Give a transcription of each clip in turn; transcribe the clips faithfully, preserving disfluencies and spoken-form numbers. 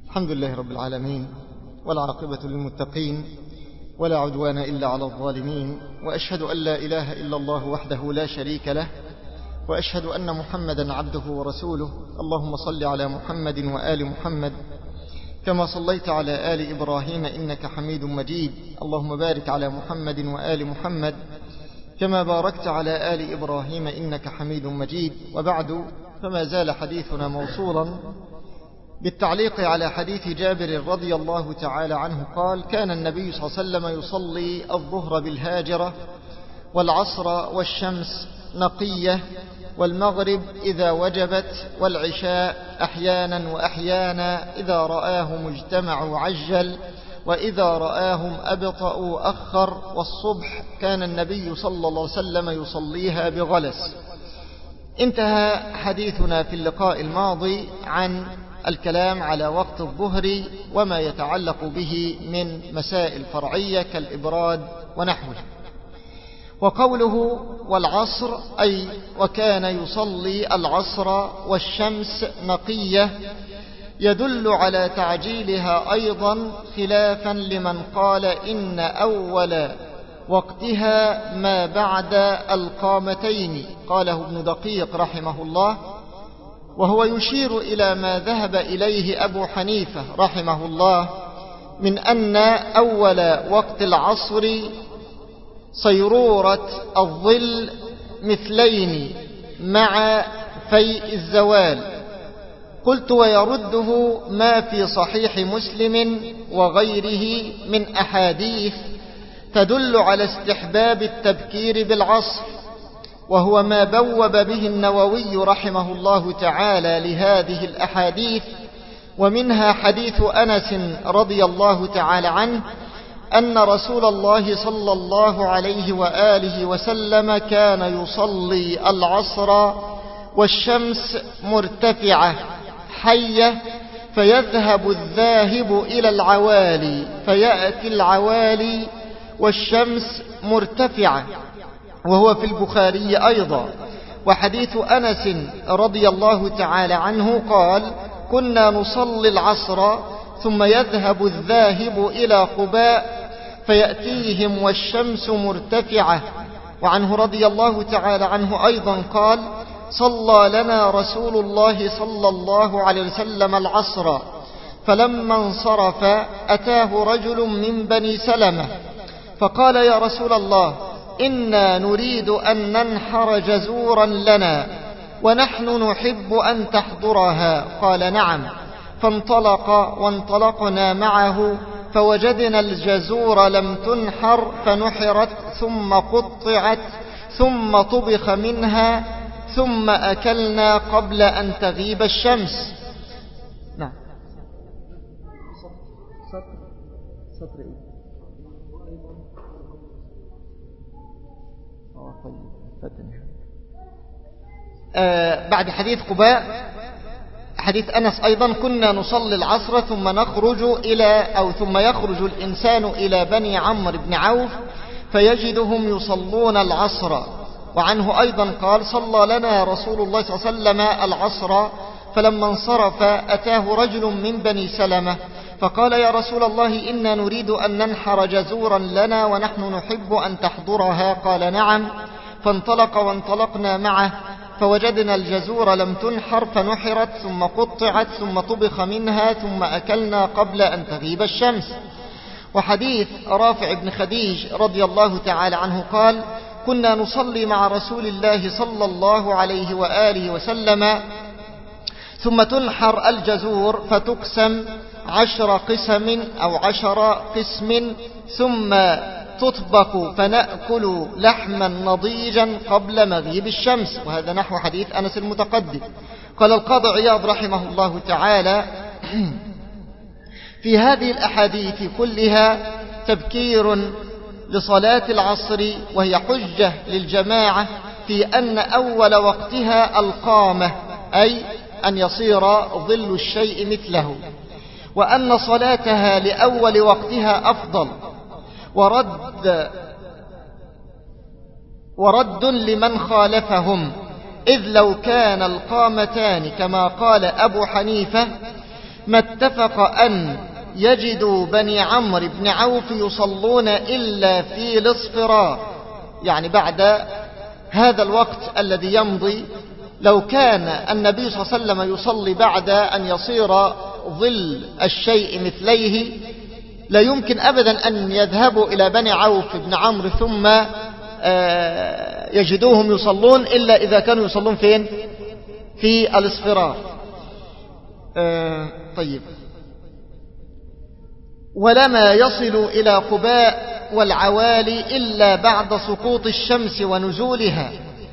الحمد لله رب العالمين، والعاقبة للمتقين، ولا عدوان إلا على الظالمين، وأشهد أن لا إله إلا الله وحده لا شريك له، وأشهد أن محمدا عبده ورسوله. اللهم صل على محمد وآل محمد كما صليت على آل إبراهيم إنك حميد مجيد. اللهم بارك على محمد وآل محمد كما باركت على آل إبراهيم إنك حميد مجيد. وبعد، فما زال حديثنا موصولا بالتعليق على حديث جابر رضي الله تعالى عنه قال: كان النبي صلى الله عليه وسلم يصلي الظهر بالهاجرة، والعصر والشمس نقية، والمغرب إذا وجبت، والعشاء أحيانا وأحيانا، إذا رآهم اجتمعوا عجل، وإذا رآهم أبطأوا أخر، والصبح كان النبي صلى الله عليه وسلم يصليها بغلس. انتهى حديثنا في اللقاء الماضي عن الكلام على وقت الظهر وما يتعلق به من مسائل فرعية كالإبراد ونحوه. وقوله والعصر أي وكان يصلي العصر والشمس نقية يدل على تعجيلها أيضا، خلافا لمن قال إن أول وقتها ما بعد القامتين، قاله ابن دقيق رحمه الله، وهو يشير إلى ما ذهب إليه أبو حنيفة رحمه الله من أن أول وقت العصر صيرورة الظل مثلين مع فيء الزوال. قلت: ويرده ما في صحيح مسلم وغيره من أحاديث تدل على استحباب التبكير بالعصر، وهو ما بوب به النووي رحمه الله تعالى لهذه الأحاديث، ومنها حديث أنس رضي الله تعالى عنه أن رسول الله صلى الله عليه وآله وسلم كان يصلي العصر والشمس مرتفعة حية، فيذهب الذاهب إلى العوالي فيأتي العوالي والشمس مرتفعة، وهو في البخاري أيضا. وحديث أنس رضي الله تعالى عنه قال: كنا نصلي العصر ثم يذهب الذاهب إلى قباء فيأتيهم والشمس مرتفعة. وعنه رضي الله تعالى عنه أيضا قال: صلى لنا رسول الله صلى الله عليه وسلم العصر، فلما انصرف أتاه رجل من بني سلمة فقال: يا رسول الله، إنا نريد أن ننحر جزورا لنا ونحن نحب أن تحضرها. قال: نعم. فانطلق وانطلقنا معه فوجدنا الجزور لم تنحر فنحرت ثم قطعت ثم طبخ منها ثم أكلنا قبل أن تغيب الشمس. نعم. سطر سطر إيه؟ آه بعد حديث قباء حديث أنس أيضا: كنا نصلي العصر ثم نخرج إلى أو ثم يخرج الإنسان إلى بني عمرو بن عوف فيجدهم يصلون العصر. وعنه أيضا قال: صلى لنا رسول الله صلى الله عليه وسلم العصر، فلما انصرف أتاه رجل من بني سلمة فقال: يا رسول الله، إنا نريد أن ننحر جزورا لنا ونحن نحب أن تحضرها. قال: نعم. فانطلق وانطلقنا معه فوجدنا الجزور لم تنحر فنحرت ثم قطعت ثم طبخ منها ثم أكلنا قبل أن تغيب الشمس. وحديث رافع بن خديج رضي الله تعالى عنه قال: كنا نصلي مع رسول الله صلى الله عليه وآله وسلم ثم تنحر الجزور فتقسم عشر قسم أو عشر قسم ثم تطبق فنأكل لحما نضيجا قبل مغيب الشمس. وهذا نحو حديث أنس المتقدم. قال القاضي عياض رحمه الله تعالى: في هذه الأحاديث كلها تبكير لصلاة العصر، وهي حجة للجماعة في أن أول وقتها القامة، أي أن يصير ظل الشيء مثله، وأن صلاتها لأول وقتها أفضل، ورد ورد لمن خالفهم، إذ لو كان القامتان كما قال أبو حنيفة ما اتفق أن يجدوا بني عمرو بن عوف يصلون إلا في الاصفرار، يعني بعد هذا الوقت الذي يمضي. لو كان النبي صلى الله عليه وسلم يصلي بعد أن يصير ظل الشيء مثليه، لا يمكن أبدا أن يذهبوا إلى بني عوف بن عمرو ثم يجدوهم يصلون إلا إذا كانوا يصلون فين؟ في الاصفرار. طيب، ولما يصل إلى قباء والعوالي إلا بعد سقوط الشمس ونزولها.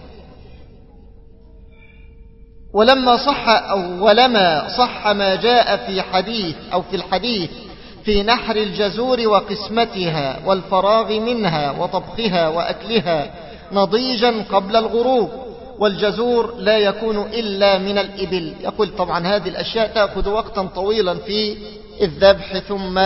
ولما صح أو ولما صح ما جاء في حديث أو في الحديث في نحر الجزور وقسمتها والفراغ منها وطبخها وأكلها نضيجا قبل الغروب، والجزور لا يكون إلا من الإبل. يقول طبعا هذه الأشياء تأخذ وقتا طويلا في الذبح ثم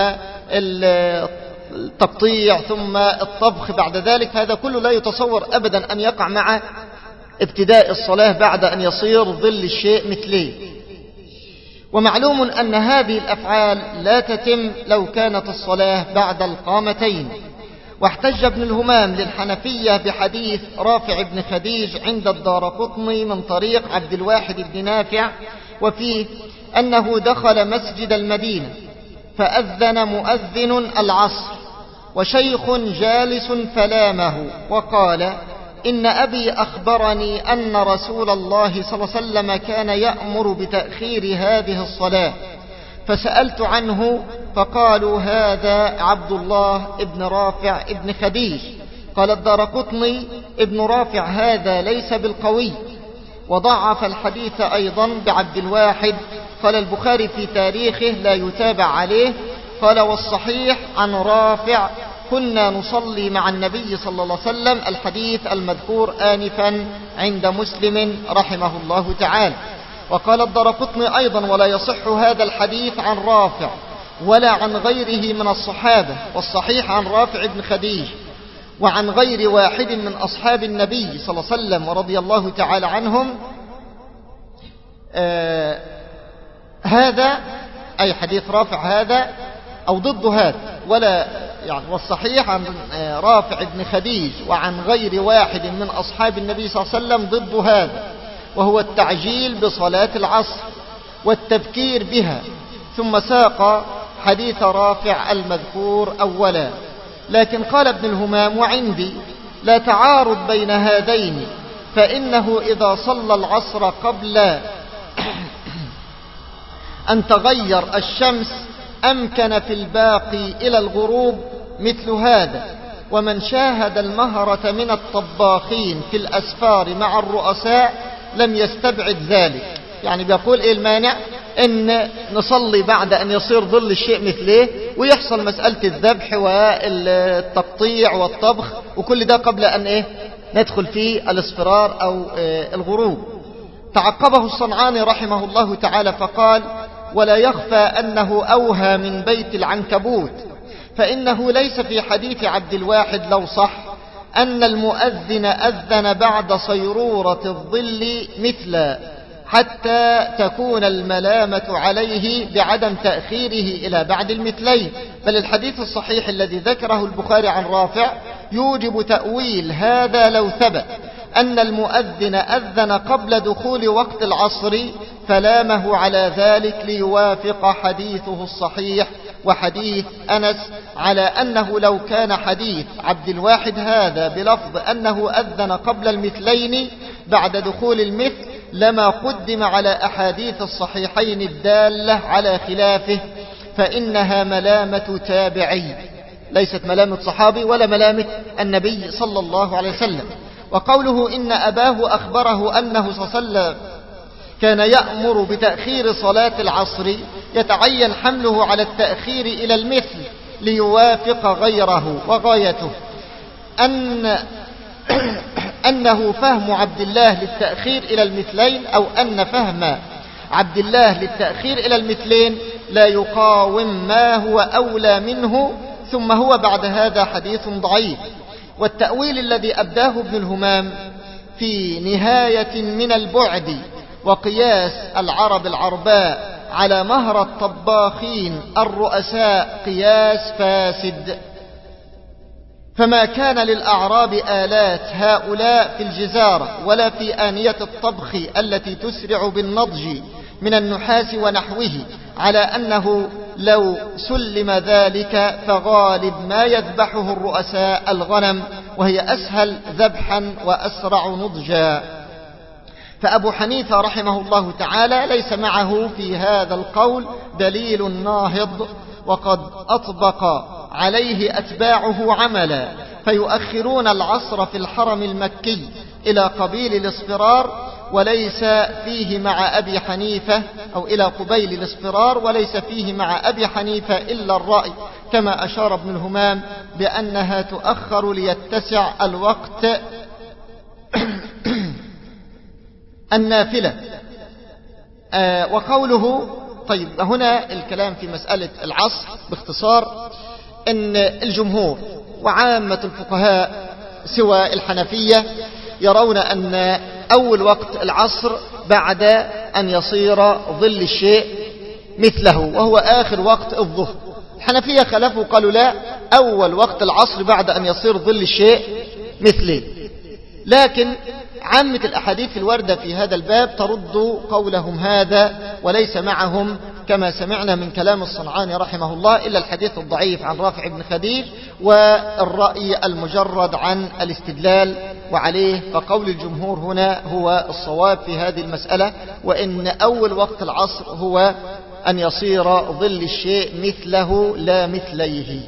التقطيع ثم الطبخ بعد ذلك، هذا كله لا يتصور أبدا أن يقع مع ابتداء الصلاة بعد أن يصير ظل الشيء مثليه. ومعلوم أن هذه الأفعال لا تتم لو كانت الصلاة بعد القامتين. واحتج ابن الهمام للحنفية بحديث رافع بن خديج عند الدارقطني من طريق عبد الواحد بن نافع، وفيه أنه دخل مسجد المدينة فأذن مؤذن العصر وشيخ جالس فلامه وقال: إن أبي أخبرني أن رسول الله صلى الله عليه وسلم كان يأمر بتأخير هذه الصلاة، فسألت عنه فقالوا هذا عبد الله ابن رافع ابن خديج. قال الدارقطني: ابن رافع هذا ليس بالقوي، وضعف الحديث أيضا بعبد الواحد. قال البخاري في تاريخه: لا يتابع عليه. قال: والصحيح عن رافع: كنا نصلي مع النبي صلى الله عليه وسلم. الحديث المذكور آنفا عند مسلم رحمه الله تعالى. وقال الدارقطني أيضا: ولا يصح هذا الحديث عن رافع ولا عن غيره من الصحابة، والصحيح عن رافع بن خديج وعن غير واحد من أصحاب النبي صلى الله عليه وسلم ورضي الله تعالى عنهم. آه هذا أي حديث رافع هذا أو ضد هذا، ولا يعني والصحيح عن رافع بن خديج وعن غير واحد من أصحاب النبي صلى الله عليه وسلم ضد هذا، وهو التعجيل بصلاة العصر والتبكير بها. ثم ساق حديث رافع المذكور أولا. لكن قال ابن الهمام: وعندي لا تعارض بين هذين، فإنه إذا صلى العصر قبل أن تغير الشمس أمكن في الباقي إلى الغروب مثل هذا. ومن شاهد المهرة من الطباخين في الأسفار مع الرؤساء لم يستبعد ذلك. يعني بيقول إيه المانع إن نصلي بعد أن يصير ظل الشيء مثله، ويحصل مسألة الذبح والتقطيع والطبخ وكل ده قبل أن إيه ندخل في الاصفرار أو الغروب. تعقبه الصنعاني رحمه الله تعالى فقال: ولا يخفى أنه أوهى من بيت العنكبوت، فإنه ليس في حديث عبد الواحد لو صح أن المؤذن أذن بعد صيرورة الظل مثلا حتى تكون الملامة عليه بعدم تأخيره إلى بعد المثلين. بل الحديث الصحيح الذي ذكره البخاري عن رافع يوجب تأويل هذا لو ثبت أن المؤذن أذن قبل دخول وقت العصر فلامه على ذلك ليوافق حديثه الصحيح وحديث أنس، على أنه لو كان حديث عبد الواحد هذا بلفظ أنه أذن قبل المثلين بعد دخول المثل لما قدم على أحاديث الصحيحين الدالة على خلافه، فإنها ملامة تابعي ليست ملامة صحابي ولا ملامة النبي صلى الله عليه وسلم. وقوله إن أباه أخبره أنه صلى الله عليه وسلم كان يأمر بتأخير صلاة العصر يتعين حمله على التأخير إلى المثل ليوافق غيره. وغايته أن أنه فهم عبد الله للتأخير إلى المثلين، أو أن فهم عبد الله للتأخير إلى المثلين لا يقاوم ما هو أولى منه، ثم هو بعد هذا حديث ضعيف. والتأويل الذي أبداه ابن الهمام في نهاية من البعد وقياس العرب العرباء على مهر الطباخين الرؤساء قياس فاسد، فما كان للأعراب آلات هؤلاء في الجزارة ولا في آنية الطبخ التي تسرع بالنضج من النحاس ونحوه، على أنه لو سلم ذلك فغالب ما يذبحه الرؤساء الغنم، وهي أسهل ذبحا وأسرع نضجا. فأبو حنيفة رحمه الله تعالى ليس معه في هذا القول دليل ناهض، وقد أطبق عليه أتباعه عملا، فيؤخرون العصر في الحرم المكي إلى قبيل الاصفرار وليس فيه مع أبي حنيفة، أو إلى قبيل الاصفرار وليس فيه مع أبي حنيفة إلا الرأي، كما أشار ابن الهمام بأنها تؤخر ليتسع الوقت النافلة. آه وقوله طيب هنا الكلام في مسألة العصر باختصار، أن الجمهور وعامة الفقهاء سوى الحنفية يرون أن أول وقت العصر بعد أن يصير ظل الشيء مثله، وهو آخر وقت الظهر. الحنفية خلفوا قالوا لا، أول وقت العصر بعد أن يصير ظل الشيء مثله. لكن عامة الأحاديث الواردة في هذا الباب ترد قولهم هذا، وليس معهم كما سمعنا من كلام الصنعاني رحمه الله إلا الحديث الضعيف عن رافع بن خديج والرأي المجرد عن الاستدلال، وعليه فقول الجمهور هنا هو الصواب في هذه المسألة، وإن أول وقت العصر هو أن يصير ظل الشيء مثله لا مثليه.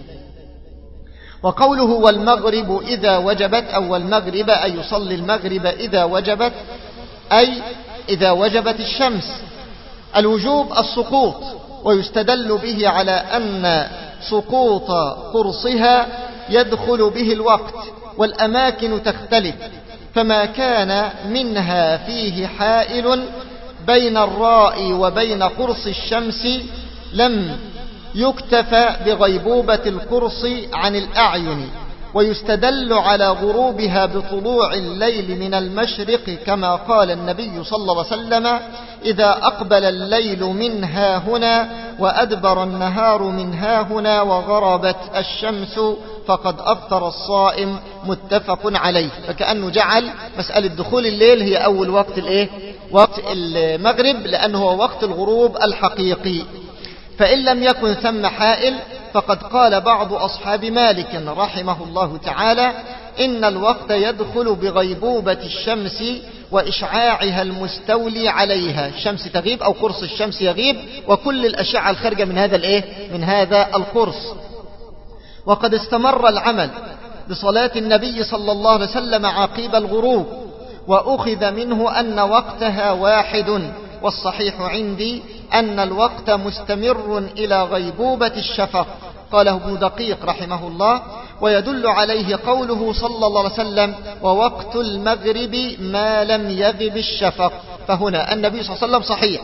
وقوله والمغرب إذا وجبت، أو المغرب أي يصلي المغرب إذا وجبت، أي إذا وجبت الشمس. الوجوب السقوط، ويستدل به على أن سقوط قرصها يدخل به الوقت، والأماكن تختلف، فما كان منها فيه حائل بين الراء وبين قرص الشمس لم يكتفى بغيبوبة القرص عن الأعين. ويستدل على غروبها بطلوع الليل من المشرق، كما قال النبي صلى الله عليه وسلم إذا أقبل الليل من ها هنا وأدبر النهار من ها هنا وغربت الشمس فقد أفطر الصائم، متفق عليه. فكأنه جعل مسألة دخول الليل هي أول وقت الإيه؟ وقت المغرب، لأنه هو وقت الغروب الحقيقي. فإن لم يكن ثم حائل فقد قال بعض أصحاب مالك رحمه الله تعالى إن الوقت يدخل بغيبوبة الشمس وإشعاعها المستولي عليها، الشمس تغيب أو قرص الشمس يغيب وكل الأشعة الخارجة من هذا الإيه؟ من هذا القرص. وقد استمر العمل بصلاة النبي صلى الله عليه وسلم عقيب الغروب، وأخذ منه أن وقتها واحد، والصحيح عندي أن الوقت مستمر إلى غيبوبة الشفق، قاله ابن دقيق رحمه الله. ويدل عليه قوله صلى الله عليه وسلم ووقت المغرب ما لم يغب الشفق. فهنا النبي صلى الله عليه وسلم صحيح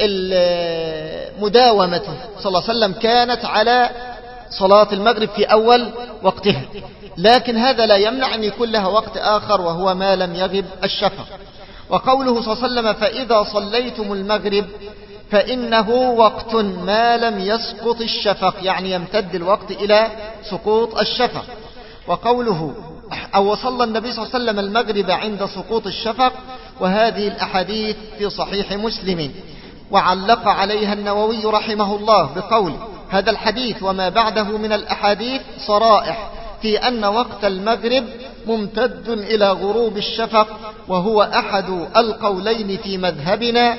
مداومته صلى الله عليه وسلم كانت على صلاة المغرب في أول وقتها، لكن هذا لا يمنع أن يكون لها وقت آخر وهو ما لم يغب الشفق. وقوله صلى الله عليه وسلم فإذا صليتم المغرب فإنه وقت ما لم يسقط الشفق، يعني يمتد الوقت إلى سقوط الشفق. وقوله أو صلى النبي صلى الله عليه وسلم المغرب عند سقوط الشفق، وهذه الأحاديث في صحيح مسلم. وعلق عليها النووي رحمه الله بقول هذا الحديث وما بعده من الأحاديث صرائح في أن وقت المغرب ممتد إلى غروب الشفق، وهو أحد القولين في مذهبنا،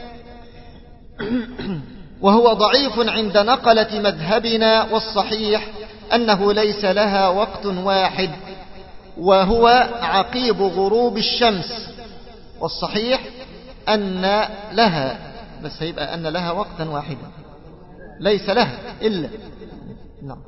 وهو ضعيف عند نقلة مذهبنا، والصحيح أنه ليس لها وقت واحد وهو عقيب غروب الشمس، والصحيح أن لها، بس هيبقى أن لها وقتا واحدا ليس لها إلا نعم.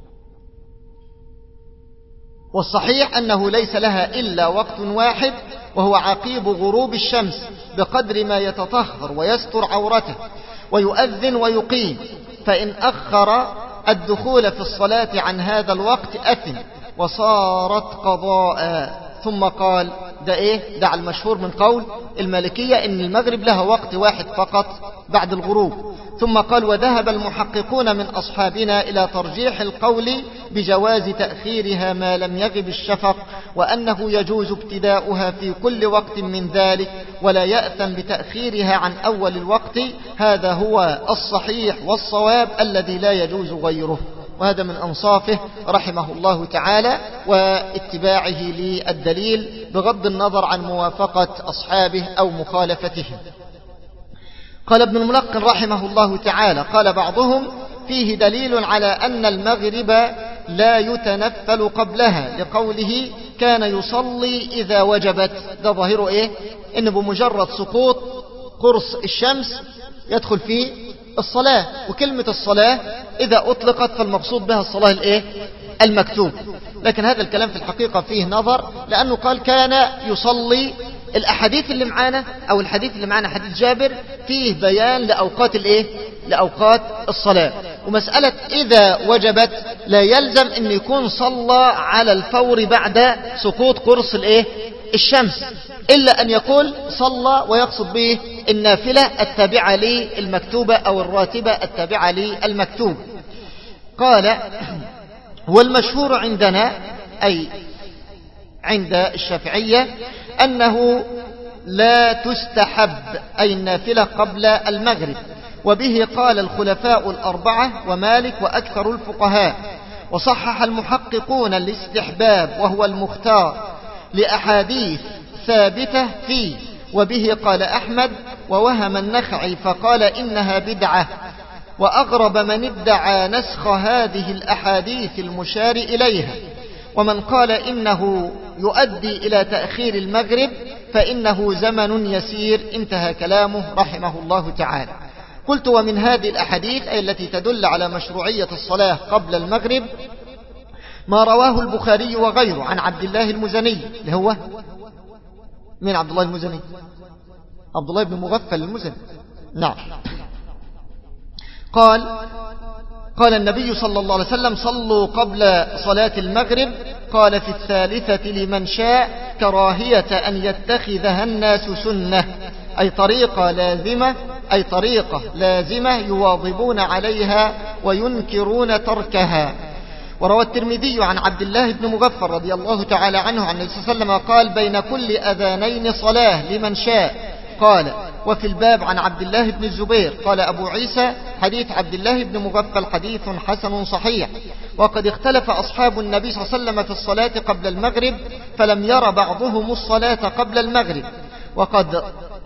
والصحيح أنه ليس لها إلا وقت واحد وهو عقيب غروب الشمس، بقدر ما يتطهر ويستر عورته ويؤذن ويقيم، فإن أخر الدخول في الصلاة عن هذا الوقت أثم وصارت قضاء. ثم قال ده إيه؟ ده على المشهور من قول المالكية إن المغرب لها وقت واحد فقط بعد الغروب. ثم قال وذهب المحققون من أصحابنا إلى ترجيح القول بجواز تأخيرها ما لم يغب الشفق، وأنه يجوز ابتداؤها في كل وقت من ذلك ولا يأثم بتأخيرها عن أول الوقت. هذا هو الصحيح والصواب الذي لا يجوز غيره. وهذا من أنصافه رحمه الله تعالى واتباعه للدليل بغض النظر عن موافقة أصحابه أو مخالفتهم. قال ابن الملقن رحمه الله تعالى قال بعضهم فيه دليل على أن المغرب لا يتنفل قبلها لقوله كان يصلي إذا وجبت. ده ظاهره إيه؟ إن بمجرد سقوط قرص الشمس يدخل فيه الصلاة، وكلمة الصلاة إذا أطلقت فالمقصود بها الصلاة الإيه؟ المكتوب. لكن هذا الكلام في الحقيقة فيه نظر، لأنه قال كان يصلي. الأحاديث اللي معانا أو الحديث اللي معانا حديث جابر فيه بيان لأوقات الإيه؟ لأوقات الصلاة. ومسألة إذا وجبت لا يلزم أن يكون صلى على الفور بعد سقوط قرص الإيه؟ الشمس، إلا أن يقول صلى ويقصد به النافلة التابعة للمكتوبة أو الراتبة التابعة للمكتوب. قال والمشهور عندنا أي عند الشافعية أنه لا تستحب أي النافلة قبل المغرب، وبه قال الخلفاء الأربعة ومالك وأكثر الفقهاء. وصحح المحققون الاستحباب وهو المختار لأحاديث ثابتة فيه، وبه قال أحمد ووهم النخعي فقال إنها بدعة. وأغرب من ادعى نسخ هذه الأحاديث المشار إليها. ومن قال إنه يؤدي إلى تأخير المغرب فإنه زمن يسير. انتهى كلامه رحمه الله تعالى. قلت ومن هذه الأحاديث أي التي تدل على مشروعية الصلاة قبل المغرب ما رواه البخاري وغيره عن عبد الله المزني اللي هو من عبد الله المزني عبد الله بن مغفل المزني. نعم. قال قال النبي صلى الله عليه وسلم صلوا قبل صلاة المغرب. قال في الثالثة لمن شاء كراهية أن يتخذها الناس سنة أي طريقة لازمة أي طريقة لازمة يواظبون عليها وينكرون تركها. وروى الترمذي عن عبد الله بن مغفر رضي الله تعالى عنه عن النبي صلى الله عليه وسلم قال بين كل أذانين صلاة لمن شاء. قال وفي الباب عن عبد الله بن الزبير قال أبو عيسى حديث عبد الله بن مغفل حديث حسن صحيح. وقد اختلف أصحاب النبي صلى الله عليه وسلم في الصلاة قبل المغرب فلم ير بعضهم الصلاة قبل المغرب. وقد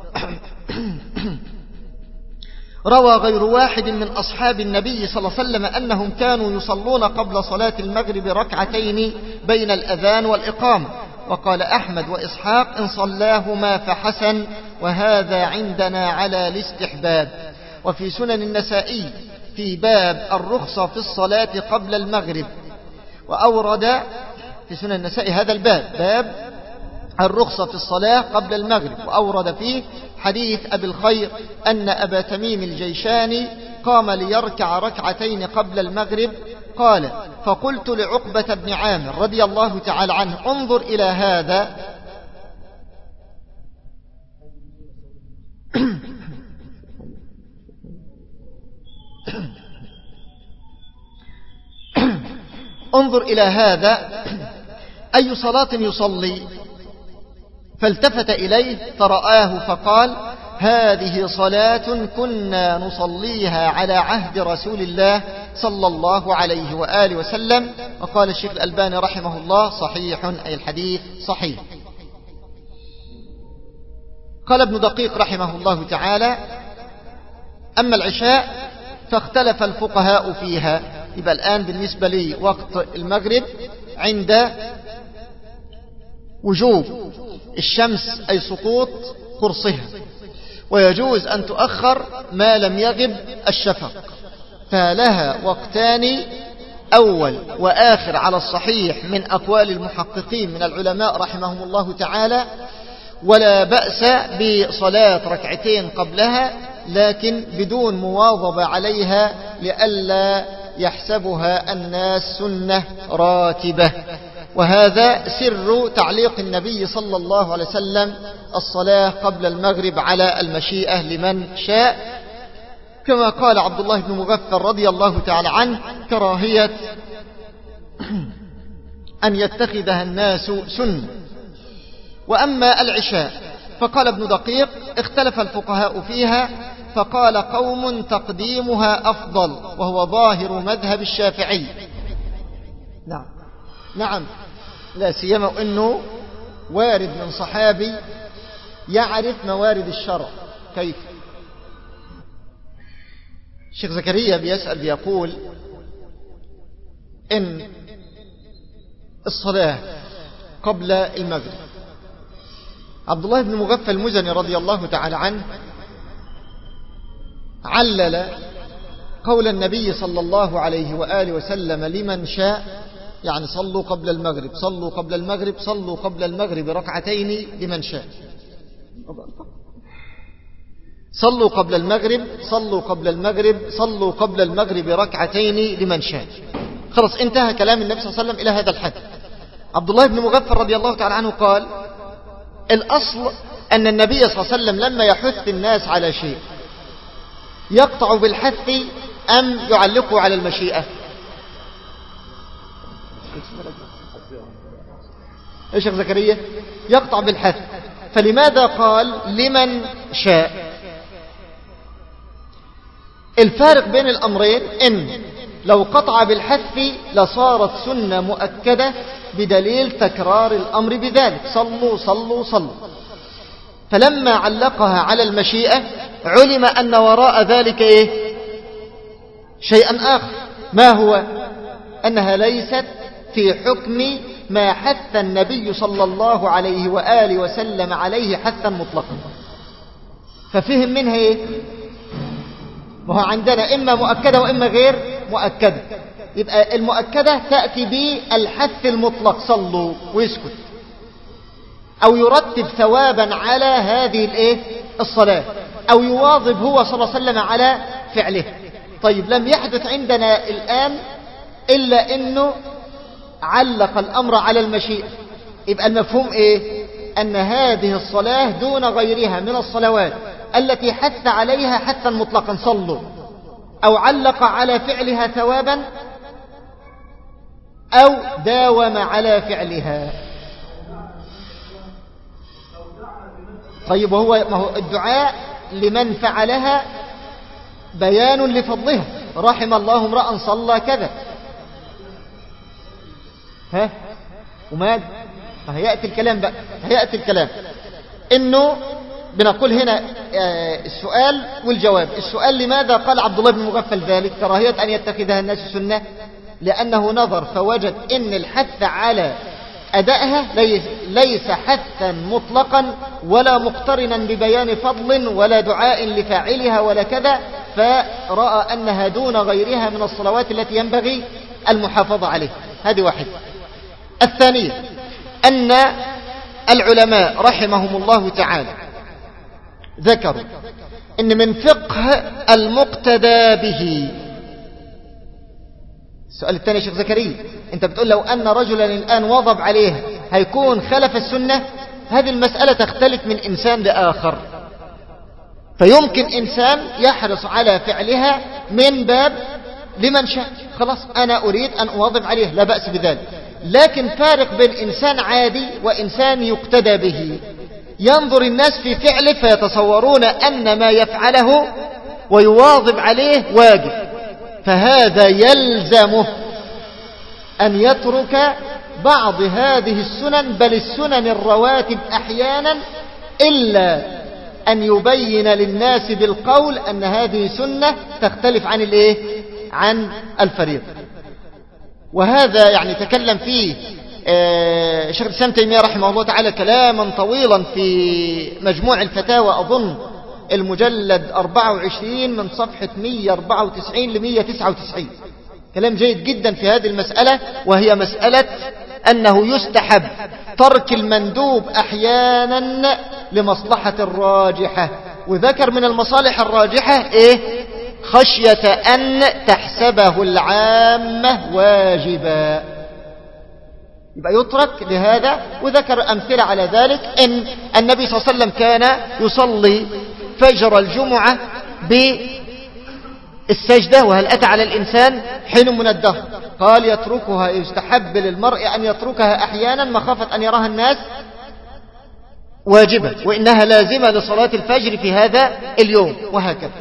روى غير واحد من أصحاب النبي صلى الله عليه وسلم أنهم كانوا يصلون قبل صلاة المغرب ركعتين بين الأذان والإقامة. وقال أحمد وإسحاق إن صلاهما فحسن، وهذا عندنا على الاستحباب. وفي سنن النسائي في باب الرخصة في الصلاة قبل المغرب، وأورد في سنن النسائي هذا الباب باب الرخصة في الصلاة قبل المغرب، وأورد فيه حديث أبي الخير أن أبا تميم الجيشاني قام ليركع ركعتين قبل المغرب. قال فقلت لعقبة بن عامر رضي الله تعالى عنه انظر إلى هذا انظر إلى هذا أي صلاة يصلي؟ فالتفت إليه فرآه فقال هذه صلاة كنا نصليها على عهد رسول الله صلى الله عليه وآله وسلم. وقال الشيخ الألباني رحمه الله صحيح أي الحديث صحيح. قال ابن دقيق رحمه الله تعالى أما العشاء فاختلف الفقهاء فيها. يبقى الآن بالنسبة لي وقت المغرب عند وجوب الشمس أي سقوط قرصها، ويجوز أن تؤخر ما لم يغب الشفق، فلها وقتان أول وآخر على الصحيح من أقوال المحققين من العلماء رحمهم الله تعالى. ولا بأس بصلاة ركعتين قبلها لكن بدون مواظبة عليها لئلا يحسبها الناس سنة راتبة. وهذا سر تعليق النبي صلى الله عليه وسلم الصلاة قبل المغرب على المشيئة لمن شاء، كما قال عبد الله بن مغفل رضي الله تعالى عنه: كراهية أن يتخذها الناس سنة. وأما العشاء فقال ابن دقيق: اختلف الفقهاء فيها، فقال قوم تقديمها أفضل، وهو ظاهر مذهب الشافعي. نعم نعم لا سيما أنه وارد من صحابي يعرف موارد الشرع. كيف؟ الشيخ زكريا بيسأل بيقول إن الصلاة قبل المغرب، عبد الله بن مغفل المزني رضي الله تعالى عنه علل قول النبي صلى الله عليه وآله وسلم لمن شاء، يعني صلوا قبل المغرب صلوا قبل المغرب صلوا قبل المغرب ركعتين لمن شاء، صلوا قبل المغرب صلوا قبل المغرب صلوا قبل المغرب ركعتين لمن شاء. خلاص انتهى كلام النبي صلى الله عليه وسلم إلى هذا الحد. عبد الله بن مغفل رضي الله تعالى عنه قال: الأصل أن النبي صلى الله عليه وسلم لما يحث الناس على شيء يقطع بالحث أم يعلقه على المشيئة؟ يا شيخ زكريا يقطع بالحث، فلماذا قال لمن شاء؟ الفارق بين الأمرين إن لو قطع بالحث لصارت سنة مؤكدة بدليل تكرار الأمر بذلك: صلوا صلوا صلوا. فلما علقها على المشيئة علم أن وراء ذلك إيه؟ شيئا آخر. ما هو؟ أنها ليست في حكم ما حث النبي صلى الله عليه وآله وسلم عليه حثا مطلقا. ففهم منها إيه؟ وهو عندنا إما مؤكدة وإما غير مؤكدة. يبقى المؤكدة تأتي بالحث المطلق: صلوا، ويسكت، أو يرتب ثوابا على هذه الإيه؟ الصلاة، أو يواظب هو صلى الله عليه وسلم على فعله. طيب لم يحدث عندنا الآن إلا أنه علق الأمر على المشيئة. يبقى المفهوم إيه؟ أن هذه الصلاة دون غيرها من الصلوات التي حث عليها حثا مطلقا: صلوا، أو علق على فعلها ثوابا، أو داوم على فعلها. طيب وهو ما هو الدعاء لمن فعلها بيان لفضلها: رحم الله امرأ صلى كذا. ها وماذا؟ هيأتي الكلام بقى هيأتي الكلام إنه بنقول هنا السؤال والجواب. السؤال: لماذا قال عبد الله بن مغفل ذلك؟ كراهية أن يتخذها الناس سنة، لأنه نظر فوجد إن الحث على أدائها ليس حثا مطلقا ولا مقترنا ببيان فضل ولا دعاء لفاعلها ولا كذا، فرأى أنها دون غيرها من الصلوات التي ينبغي المحافظة عليها. هذه واحدة. الثانية أن العلماء رحمهم الله تعالى ذكروا إن من فقه المقتدى به. السؤال الثاني يا شيخ زكريا، أنت بتقول لو أن رجلا الآن وضب عليها هيكون خلف السنة. هذه المسألة تختلف من إنسان لآخر، فيمكن إنسان يحرص على فعلها من باب لمن شاء، خلاص أنا أريد أن أواظب عليه، لا بأس بذلك. لكن فارق بين إنسان عادي وإنسان يقتدى به. ينظر الناس في فعله فيتصورون أن ما يفعله ويواظب عليه واجب، فهذا يلزمه أن يترك بعض هذه السنن، بل السنن الرواتب أحيانا، إلا أن يبين للناس بالقول أن هذه سنة تختلف عن الإيه؟ عن الفريضة. وهذا يعني تكلم فيه شيخ الإسلام تيمية رحمه الله تعالى كلاما طويلا في مجموع الفتاوى، أظن المجلد أربعة وعشرين من صفحة مئة وأربعة وتسعين ل مئة وتسعة وتسعين. كلام جيد جدا في هذه المسألة، وهي مسألة أنه يستحب ترك المندوب أحيانا لمصلحة الراجحة. وذكر من المصالح الراجحة إيه؟ خشية أن تحسبه العامة واجبا. يبقى يترك لهذا. وذكر أمثلة على ذلك، إن النبي صلى الله عليه وسلم كان يصلي فجر الجمعة بالسجدة، وهل أتى على الإنسان حين من الدهر؟ قال يتركها، يستحب للمرء أن يتركها أحيانا مخافة أن يراها الناس واجبة، وإنها لازمة لصلاة الفجر في هذا اليوم، وهكذا.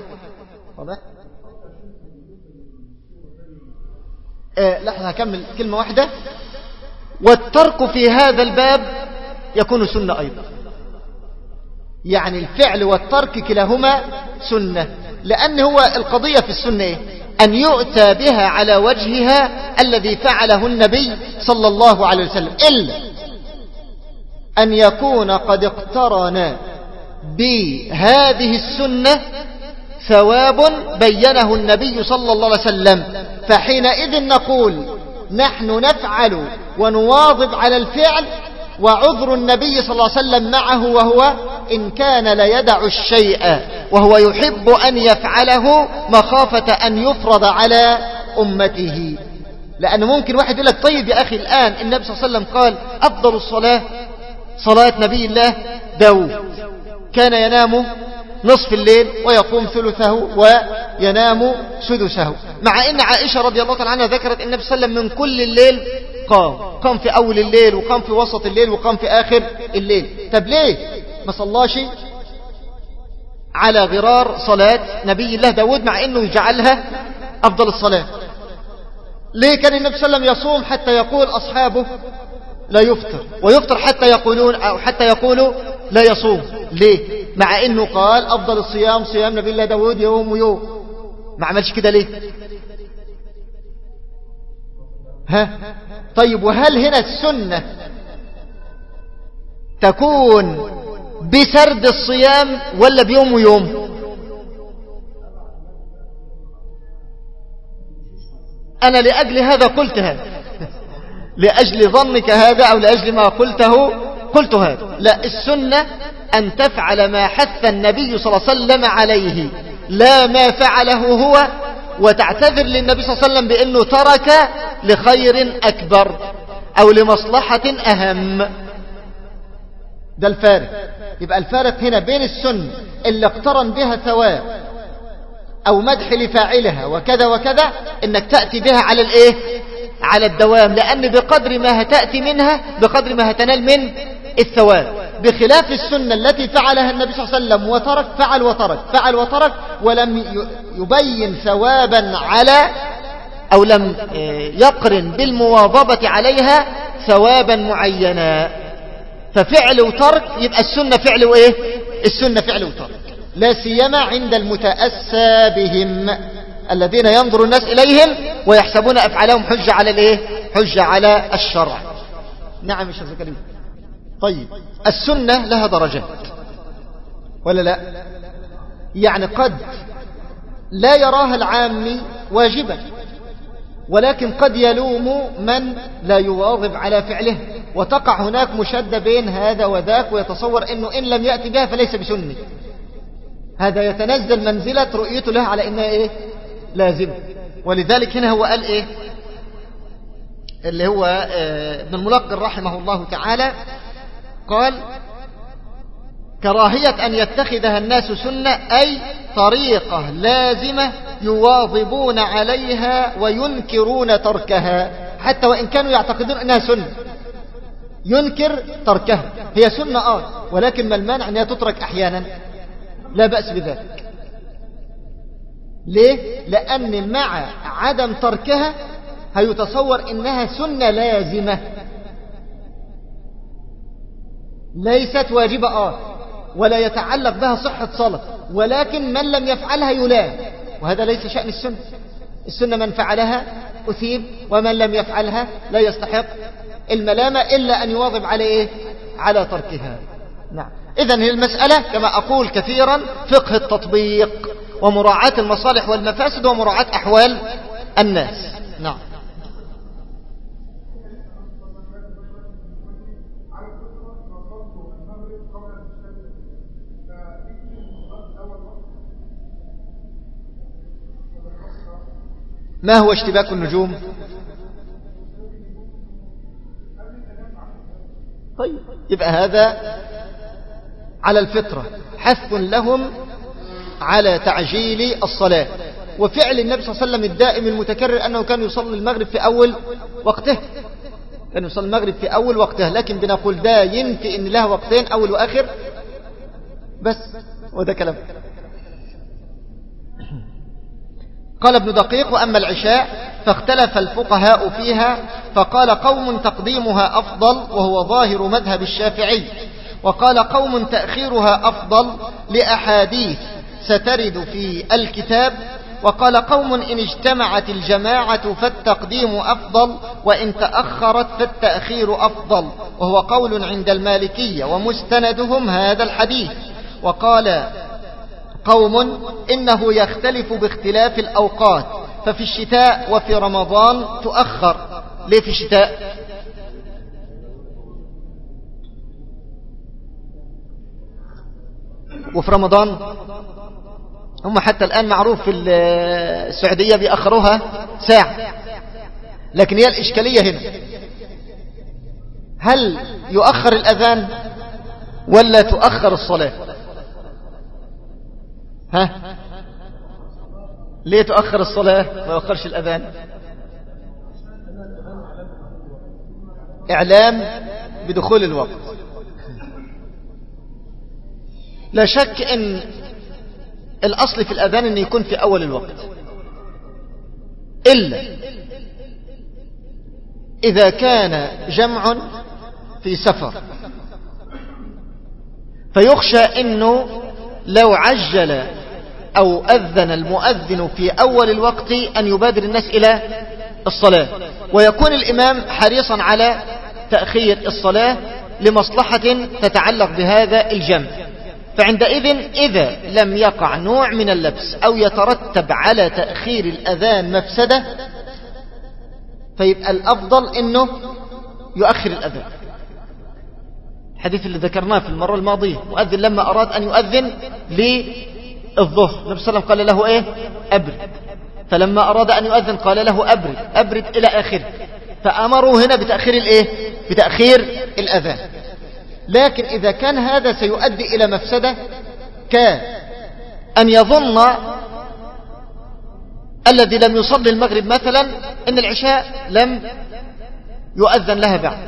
آه لحظة هكمل كلمة واحدة. والترك في هذا الباب يكون سنة أيضا، يعني الفعل والترك كلاهما سنة، لأن هو القضية في السنة إيه؟ أن يؤتى بها على وجهها الذي فعله النبي صلى الله عليه وسلم، إلا أن يكون قد اقترن بهذه السنة ثواب بينه النبي صلى الله عليه وسلم، فحينئذ نقول نحن نفعل ونواظب على الفعل، وعذر النبي صلى الله عليه وسلم معه، وهو إن كان ليدع الشيء وهو يحب أن يفعله مخافة أن يفرض على أمته. لأن ممكن واحد يقول لك طيب يا أخي، الآن النبي صلى الله عليه وسلم قال أفضل الصلاة صلاة نبي الله داود، كان ينام نصف الليل ويقوم ثلثه وينام سدسه، مع ان عائشة رضي الله تعالى عنها ذكرت النبي صلى الله عليه وسلم من كل الليل قام قام في اول الليل، وقام في وسط الليل، وقام في اخر الليل. طب ليه ما صلاش على غرار صلاة نبي الله داود مع انه يجعلها افضل الصلاة؟ ليه كان النبي صلى الله عليه وسلم يصوم حتى يقول اصحابه لا يفطر، ويفطر حتى يقولون او حتى يقولوا لا يصوم؟ ليه مع انه قال افضل الصيام صيام نبي الله داود يوم ويوم؟ ما عملش كده ليه؟ ها طيب، وهل هنا السنة تكون بسرد الصيام ولا بيوم ويوم؟ انا لاجل هذا قلت هذا لأجل ظنك هذا أو لأجل ما قلته قلت هذا. لا، السنة أن تفعل ما حث النبي صلى الله عليه وسلم عليه، لا ما فعله هو، وتعتذر للنبي صلى الله عليه وسلم بأنه ترك لخير أكبر أو لمصلحة أهم. ده الفارق. يبقى الفارق هنا بين السنة اللي اقترن بها ثواب أو مدح لفاعلها وكذا وكذا، إنك تأتي بها على الإيه؟ على الدوام، لأن بقدر ما هتأتي منها بقدر ما هتنال من الثواب، بخلاف السنة التي فعلها النبي صلى الله عليه وسلم وترك، فعل وترك فعل وترك ولم يبين ثوابا على أو لم يقرن بالمواظبة عليها ثوابا معينا. ففعل وترك يبقى السنة فعل وإيه؟ السنة فعل وترك، لا سيما عند المتأسى بهم الذين ينظر الناس إليهم ويحسبون أفعالهم حجة على الإيه؟ حجة على الشرع. نعم يا شيخ زكريا. طيب، السنة لها درجات ولا لا؟ يعني قد لا يراها العامي واجبا، ولكن قد يلوم من لا يواظب على فعله، وتقع هناك مشدة بين هذا وذاك، ويتصور أنه إن لم يأتي بها فليس بسنة. هذا يتنزل منزلة رؤيته لها على إنها إيه؟ لازم. ولذلك هنا هو قال إيه؟ اللي هو ابن الملقن رحمه الله تعالى قال كراهية أن يتخذها الناس سنة، أي طريقة لازمة يواظبون عليها وينكرون تركها، حتى وإن كانوا يعتقدون أنها سنة ينكر تركها. هي سنة آه، ولكن ما المانع أنها تترك أحيانا؟ لا بأس بذلك. ليه؟ لأن مع عدم تركها هيتصور إنها سنة لازمة ليست واجبة آه، ولا يتعلق بها صحة صلاة، ولكن من لم يفعلها يلام، وهذا ليس شأن السنة. السنة من فعلها أثيب، ومن لم يفعلها لا يستحق الملامة إلا أن يواظب على إيه؟ على تركها. نعم. إذن هي المسألة كما أقول كثيرا فقه التطبيق ومراعاة المصالح والمفاسد ومراعاة أحوال الناس. نعم. ما هو اشتباك النجوم؟ طيب يبقى هذا على الفطرة حث لهم على تعجيل الصلاة. وفعل النبي صلى الله عليه وسلم الدائم المتكرر أنه كان يصلي المغرب في أول وقته، كان يصلي المغرب في أول وقته، لكن بنقول ده ينفي إن له وقتين أول وآخر بس، وده كلام. قال ابن دقيق: وأما العشاء فاختلف الفقهاء فيها، فقال قوم تقديمها أفضل وهو ظاهر مذهب الشافعي، وقال قوم تأخيرها أفضل لأحاديث سترد في الكتاب، وقال قوم إن اجتمعت الجماعة فالتقديم أفضل وإن تأخرت فالتأخير أفضل، وهو قول عند المالكية ومستندهم هذا الحديث. وقال قوم إنه يختلف باختلاف الأوقات، ففي الشتاء وفي رمضان تؤخر. ليه في الشتاء؟ وفي رمضان هم حتى الآن معروف في السعودية بيأخروها ساعة، لكن هي الإشكالية هنا هل يؤخر الأذان ولا تؤخر الصلاة؟ ها؟ ليه تؤخر الصلاة ما يؤخرش الأذان؟ إعلام بدخول الوقت. لا شك ان الأصل في الأذان أن يكون في أول الوقت، إلا إذا كان جمع في سفر فيخشى أنه لو عجل أو أذن المؤذن في أول الوقت أن يبادر الناس إلى الصلاة، ويكون الإمام حريصا على تأخير الصلاة لمصلحة تتعلق بهذا الجمع. فعندئذ إذا لم يقع نوع من اللبس أو يترتب على تأخير الأذان مفسدة فيبقى الأفضل أنه يؤخر الأذان. الحديث اللي ذكرناه في المرة الماضية، مؤذن لما أراد أن يؤذن للظهر النبي صلى الله عليه وسلم قال له إيه؟ أبرد. فلما أراد أن يؤذن قال له أبرد أبرد إلى آخره، فأمروا هنا بتأخير الإيه؟ بتأخير الأذان. لكن إذا كان هذا سيؤدي إلى مفسدة كأن يظن الذي لم يصلي المغرب مثلا أن العشاء لم يؤذن لها بعد،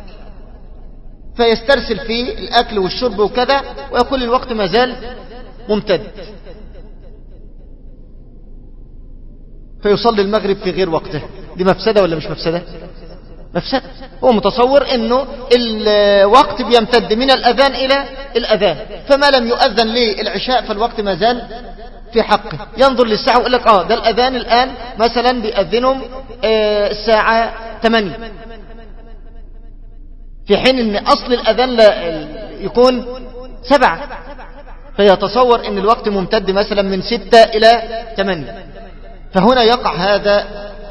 فيسترسل في الأكل والشرب وكذا ويقول الوقت ما زال ممتد، فيصلي المغرب في غير وقته. دي مفسدة ولا مش مفسدة؟ مفسدة. هو متصور انه الوقت بيمتد من الاذان الى الاذان، فما لم يؤذن للعشاء فالوقت ما زال في حقه. ينظر للساعة ويقول لك اه ده الاذان الان مثلا بيأذنهم آه الساعة ثمانية، في حين ان اصل الاذان لا يكون سبعة، فيتصور ان الوقت ممتد مثلا من ستة الى ثمانية. فهنا يقع هذا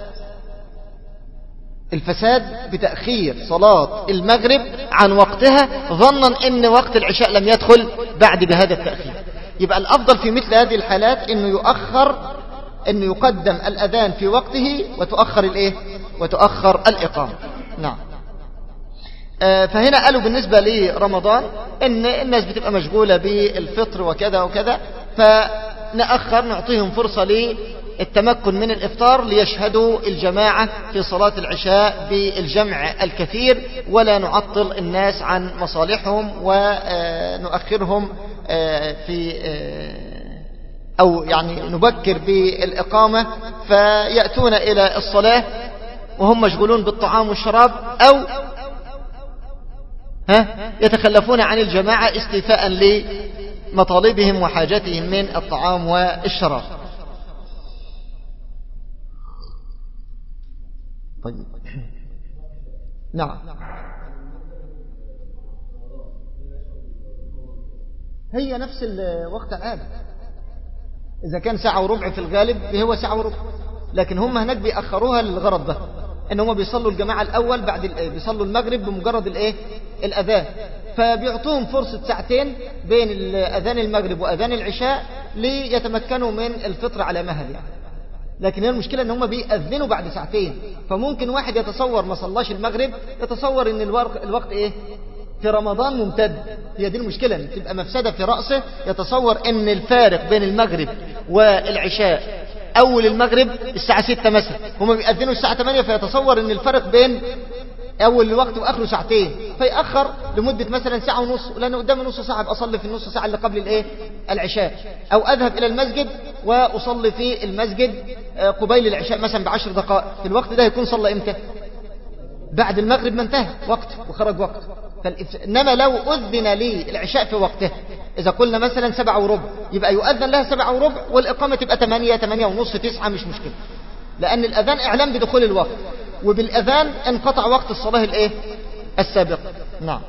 الفساد بتأخير صلاة المغرب عن وقتها ظنا ان وقت العشاء لم يدخل بعد بهذا التأخير. يبقى الأفضل في مثل هذه الحالات انه يؤخر، انه يقدم الأذان في وقته وتؤخر الايه؟ وتؤخر الإقامة. نعم. آه فهنا قالوا بالنسبة لرمضان ان الناس بتبقى مشغولة بالفطر وكذا وكذا، فنأخر نعطيهم فرصة للتمكن من الإفطار ليشهدوا الجماعة في صلاة العشاء بالجمع الكثير، ولا نعطل الناس عن مصالحهم ونؤخرهم في أو يعني نبكر بالإقامة فيأتون إلى الصلاة وهم مشغولون بالطعام والشراب، أو ها يتخلفون عن الجماعة استيفاء لمطالبهم وحاجتهم من الطعام والشراب. طيب. نعم. هي نفس الوقت العادي، إذا كان ساعة وربع في الغالب هو ساعة وربع، لكن هم هناك بيأخروها للغرض ده، ان هم بيصلوا الجماعة الأول بعد بيصلوا المغرب بمجرد الايه؟ الأذان، فبيعطوهم فرصة ساعتين بين أذان المغرب وأذان العشاء ليتمكنوا من الفطر على مهل يعني. لكن هي المشكلة ان هم بيأذنوا بعد ساعتين، فممكن واحد يتصور ما صلاش المغرب يتصور ان الوقت, الوقت ايه؟ في رمضان ممتد. هي دي المشكلة، ان تبقى مفسدة في رأسه، يتصور ان الفارق بين المغرب والعشاء اول المغرب الساعة ستة مثلا، هما بيأذنوا الساعة ثمانية، فيتصور ان الفرق بين اول الوقت واخره ساعتين، فيأخر لمدة مثلا ساعة ونص، لان قدامي نص ساعة اصلي في النص ساعة اللي قبل الايه العشاء، او اذهب الى المسجد واصلي في المسجد قبيل العشاء مثلا بعشر دقائق. في الوقت ده يكون صلى امتى؟ بعد المغرب ما انتهى وقت وخرج وقت. إنما لو أذن لي العشاء في وقته، إذا قلنا مثلا سبعة وربع، يبقى يؤذن لها سبعة وربع، والإقامة تبقى ثمانية ثمانية ونص تسعة، مش مشكلة، لأن الأذان إعلام بدخول الوقت، وبالأذان انقطع وقت الصلاة الإيه السابقة. نعم.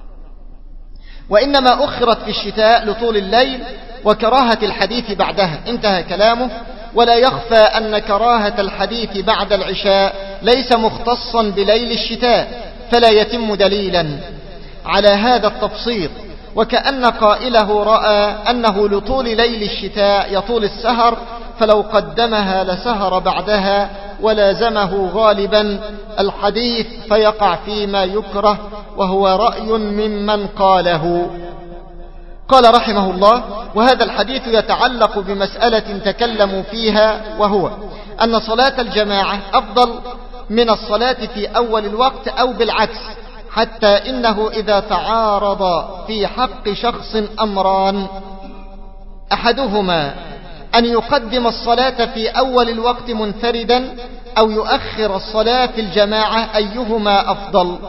وإنما أخرت في الشتاء لطول الليل وكراهة الحديث بعدها. انتهى كلامه. ولا يخفى أن كراهة الحديث بعد العشاء ليس مختصا بليل الشتاء، فلا يتم دليلا على هذا التبسيط، وكأن قائله رأى أنه لطول ليل الشتاء يطول السهر، فلو قدمها لسهر بعدها، ولازمه غالبا الحديث فيقع فيما يكره، وهو رأي ممن قاله. قال رحمه الله: وهذا الحديث يتعلق بمسألة تكلموا فيها، وهو أن صلاة الجماعة أفضل من الصلاة في أول الوقت أو بالعكس، حتى إنه إذا تعارض في حق شخص أمران، أحدهما أن يقدم الصلاة في أول الوقت منفردا أو يؤخر الصلاة في الجماعة، أيهما أفضل؟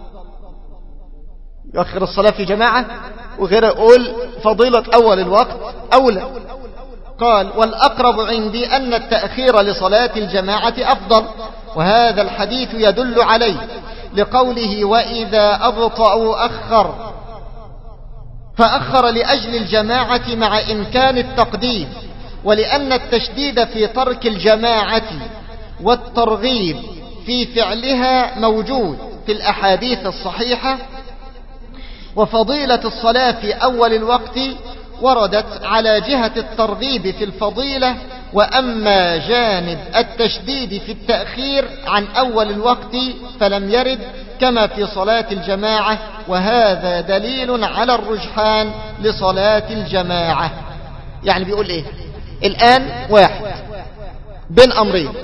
يؤخر الصلاة في جماعة، وغير يقول فضيلة أول الوقت أولى. قال: والأقرب عندي أن التأخير لصلاة الجماعة أفضل، وهذا الحديث يدل عليه، لقوله: وإذا أبطأوا أخر، فأخر لأجل الجماعة مع إمكان التقديم، ولأن التشديد في ترك الجماعة والترغيب في فعلها موجود في الأحاديث الصحيحة، وفضيلة الصلاة في أول الوقت وردت على جهة الترغيب في الفضيلة، وأما جانب التشديد في التأخير عن أول الوقت فلم يرد، كما في صلاة الجماعة، وهذا دليل على الرجحان لصلاة الجماعة. يعني بيقول إيه الآن؟ واحد بين أمرين: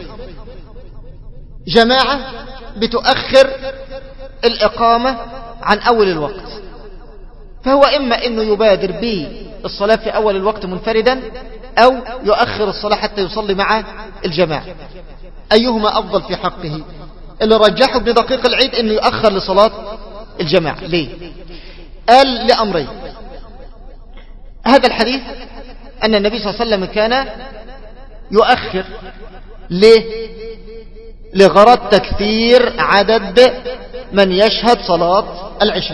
جماعة بتؤخر الإقامة عن أول الوقت، فهو إما أنه يبادر بالصلاة في أول الوقت منفردا، أو يؤخر الصلاة حتى يصلي مع الجماعة. أيهما أفضل في حقه؟ اللي رجحه ابن دقيق العيد أنه يؤخر لصلاة الجماعة. ليه؟ قال لأمرين. هذا الحديث أن النبي صلى الله عليه وسلم كان يؤخر. ليه؟ لغرض تكثير عدد من يشهد صلاة العشاء،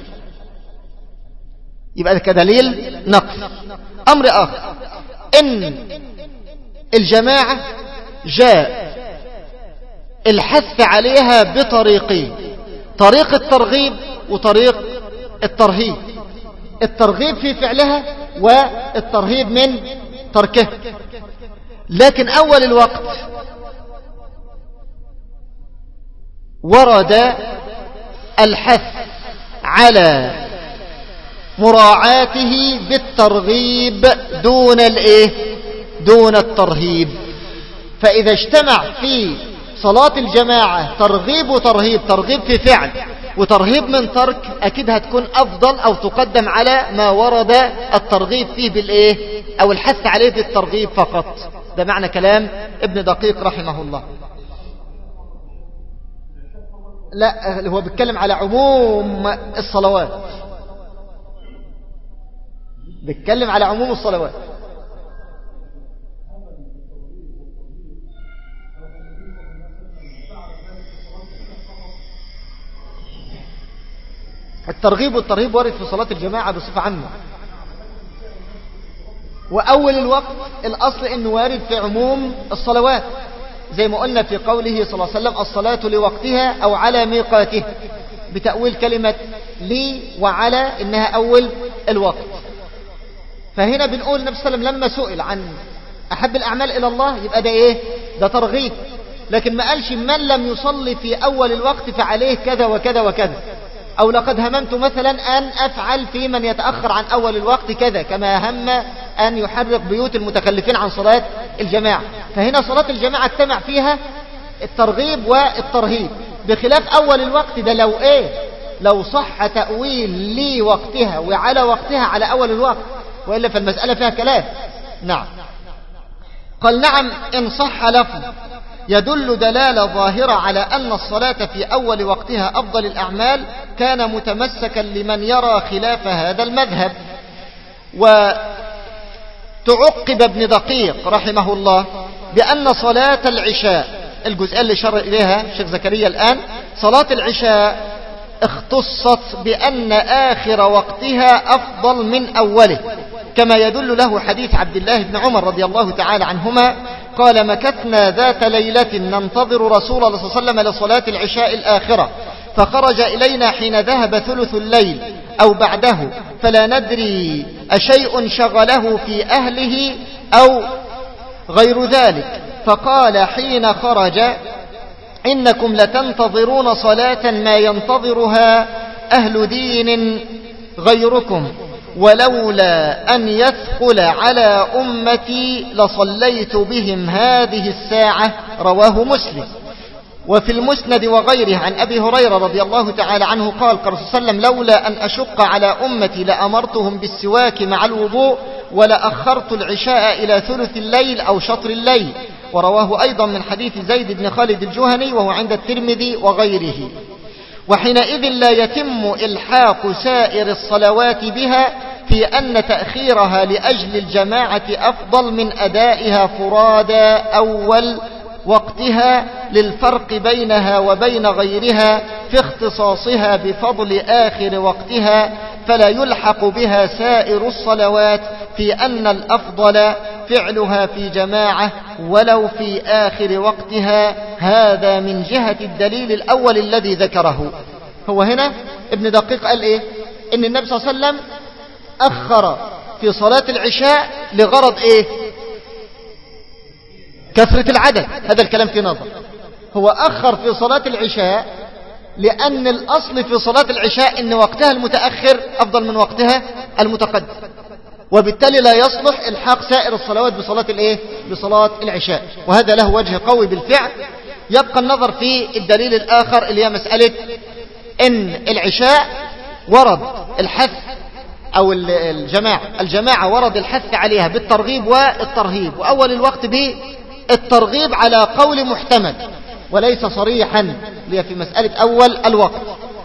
يبقى كدليل نقل. أمر آخر: إن الجماعة جاء الحث عليها بطريقين: طريق الترغيب وطريق الترهيب. الترغيب في فعلها والترهيب من تركه. لكن أول الوقت ورد الحث على مراعاته بالترغيب دون الايه دون الترهيب. فإذا اجتمع في صلاة الجماعة ترغيب وترهيب، ترغيب في فعل وترهيب من ترك، أكيد هتكون أفضل أو تقدم على ما ورد الترغيب فيه بالإيه أو الحث عليه بالترغيب فقط. ده معنى كلام ابن دقيق رحمه الله. لا، هو بيتكلم على عموم الصلوات، بيتكلم على عموم الصلوات. الترغيب والترهيب وارد في صلاة الجماعة بصفة عامة، وأول الوقت الأصل إنه وارد في عموم الصلوات، زي ما قلنا في قوله صلى الله عليه وسلم: الصلاة لوقتها أو على ميقاته، بتأويل كلمة لي وعلى إنها أول الوقت. فهنا بنقول النبي صلى الله عليه وسلم لما سئل عن أحب الأعمال إلى الله، يبقى ده إيه؟ ده ترغيب. لكن ما قالش من لم يصلي في أول الوقت فعليه كذا وكذا وكذا، أو لقد هممت مثلا أن أفعل في من يتأخر عن أول الوقت كذا، كما هم أن يحرق بيوت المتخلفين عن صلاة الجماعة. فهنا صلاة الجماعة اجتمع فيها الترغيب والترهيب، بخلاف أول الوقت ده لو إيه لو صح تأويل لوقتها وعلى وقتها على أول الوقت، وإلا فالمسألة فيها كلام. نعم. قال نعم إن صح لفظ يدل دلالة ظاهرة على أن الصلاة في أول وقتها أفضل الأعمال كان متمسكا لمن يرى خلاف هذا المذهب. وتعقب ابن دقيق رحمه الله بأن صلاة العشاء، الجزئية اللي شرع إليها الشيخ زكريا الآن، صلاة العشاء اختصت بأن آخر وقتها أفضل من أوله، كما يدل له حديث عبد الله بن عمر رضي الله تعالى عنهما قال مكثنا ذات ليلة ننتظر رسول الله صلى الله عليه وسلم لصلاة العشاء الآخرة، فخرج إلينا حين ذهب ثلث الليل أو بعده، فلا ندري أشيء شغله في أهله أو غير ذلك، فقال حين خرج إنكم لتنتظرون صلاة ما ينتظرها أهل دين غيركم، ولولا أن يثقل على أمتي لصليت بهم هذه الساعة. رواه مسلم. وفي المسند وغيره عن أبي هريرة رضي الله تعالى عنه قال قال صلى الله عليه وسلم لولا أن أشق على أمتي لأمرتهم بالسواك مع الوضوء ولأخرت العشاء إلى ثلث الليل أو شطر الليل. ورواه أيضا من حديث زيد بن خالد الجهني وهو عند الترمذي وغيره. وحينئذ لا يتم إلحاق سائر الصلوات بها في أن تأخيرها لأجل الجماعة أفضل من أدائها فرادى أول وقتها للفرق بينها وبين غيرها في اختصاصها بفضل آخر وقتها، فلا يلحق بها سائر الصلوات في أن الأفضل فعلها في جماعة ولو في آخر وقتها. هذا من جهة الدليل الأول الذي ذكره. هو هنا ابن دقيق قال إيه؟ إن النبي صلى الله عليه وسلم أخر في صلاة العشاء لغرض إيه؟ كثرة العدد. هذا الكلام في نظر. هو أخر في صلاة العشاء لأن الأصل في صلاة العشاء إن وقتها المتأخر أفضل من وقتها المتقدم، وبالتالي لا يصلح الحاق سائر الصلوات بصلاة الإيه؟ بصلاة العشاء. وهذا له وجه قوي بالفعل. يبقى النظر في الدليل الآخر اللي هي مسألة إن العشاء ورد الحث أو الجماعة الجماعة ورد الحث عليها بالترغيب والترهيب، وأول الوقت بالترغيب على قول محتمل وليس صريحا اللي في مسألة أول الوقت.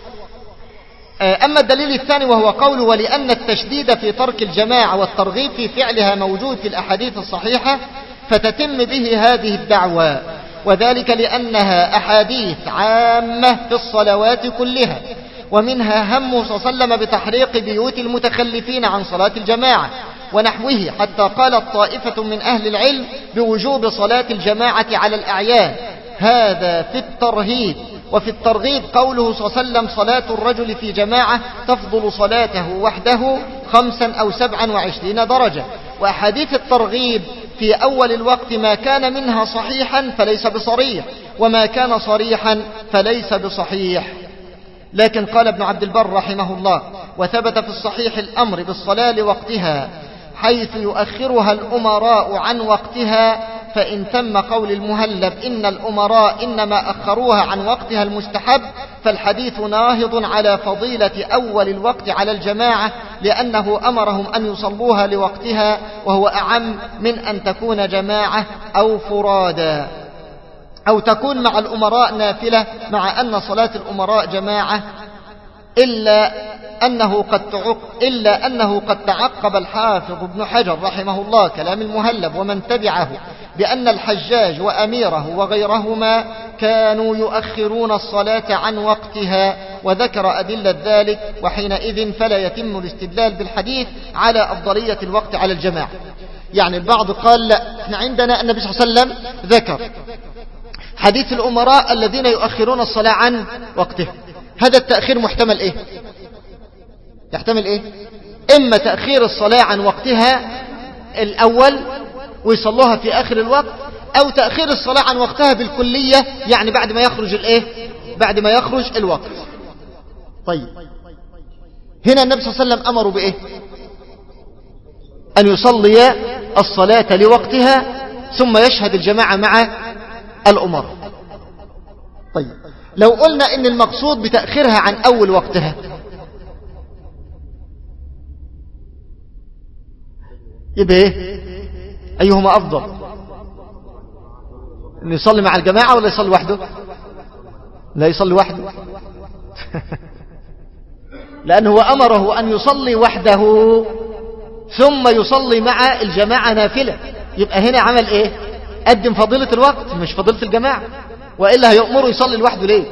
أما الدليل الثاني وهو قوله ولأن التشديد في ترك الجماعة والترغيب في فعلها موجود في الأحاديث الصحيحة فتتم به هذه الدعوة، وذلك لأنها أحاديث عامة في الصلوات كلها، ومنها همه صلى الله عليه وسلم بتحريق بيوت المتخلفين عن صلاة الجماعة ونحوه، حتى قالت طائفة من أهل العلم بوجوب صلاة الجماعة على الأعيان. هذا في الترهيب. وفي الترغيب قوله صلى الله عليه وسلم صلاة الرجل في جماعة تفضل صلاته وحده خمسا أو سبعا وعشرين درجة. وأحاديث الترغيب في أول الوقت ما كان منها صحيحا فليس بصريح، وما كان صريحا فليس بصحيح. لكن قال ابن عبد البر رحمه الله وثبت في الصحيح الأمر بالصلاة لوقتها حيث يؤخرها الأمراء عن وقتها، فإن تم قول المهلب إن الأمراء إنما أخروها عن وقتها المستحب، فالحديث ناهض على فضيلة أول الوقت على الجماعة، لأنه أمرهم أن يصلوها لوقتها، وهو أعم من أن تكون جماعة أو فرادا أو تكون مع الأمراء نافلة، مع أن صلاة الأمراء جماعة، إلا أنه قد تعق إلا أنه قد تعقب الحافظ ابن حجر رحمه الله كلام المهلب ومن تبعه بأن الحجاج وأميره وغيرهما كانوا يؤخرون الصلاة عن وقتها، وذكر أدلة ذلك، وحينئذ فلا يتم الاستدلال بالحديث على أفضلية الوقت على الجماعة. يعني البعض قال لا، احنا عندنا النبي صلى الله عليه وسلم ذكر حديث الأمراء الذين يؤخرون الصلاة عن وقتها. هذا التأخير محتمل ايه؟ يحتمل ايه؟ اما تأخير الصلاة عن وقتها الاول ويصلوها في اخر الوقت، او تأخير الصلاة عن وقتها بالكلية، يعني بعد ما يخرج الايه؟ بعد ما يخرج الوقت. طيب هنا النبي صلى الله عليه وسلم أمروا بإيه؟ أن يصلي الصلاة لوقتها ثم يشهد الجماعة مع الأمراء. طيب لو قلنا إن المقصود بتأخيرها عن أول وقتها، يبقى إيه؟ أيهما أفضل؟ أن يصلي مع الجماعة ولا يصلي وحده؟ لا يصلي وحده لأنه أمره أن يصلي وحده ثم يصلي مع الجماعة نافلة. يبقى هنا عمل إيه؟ قدم فضيلة الوقت مش فضيلة الجماعة، وإلا هيأمره يصلي لوحده ليه؟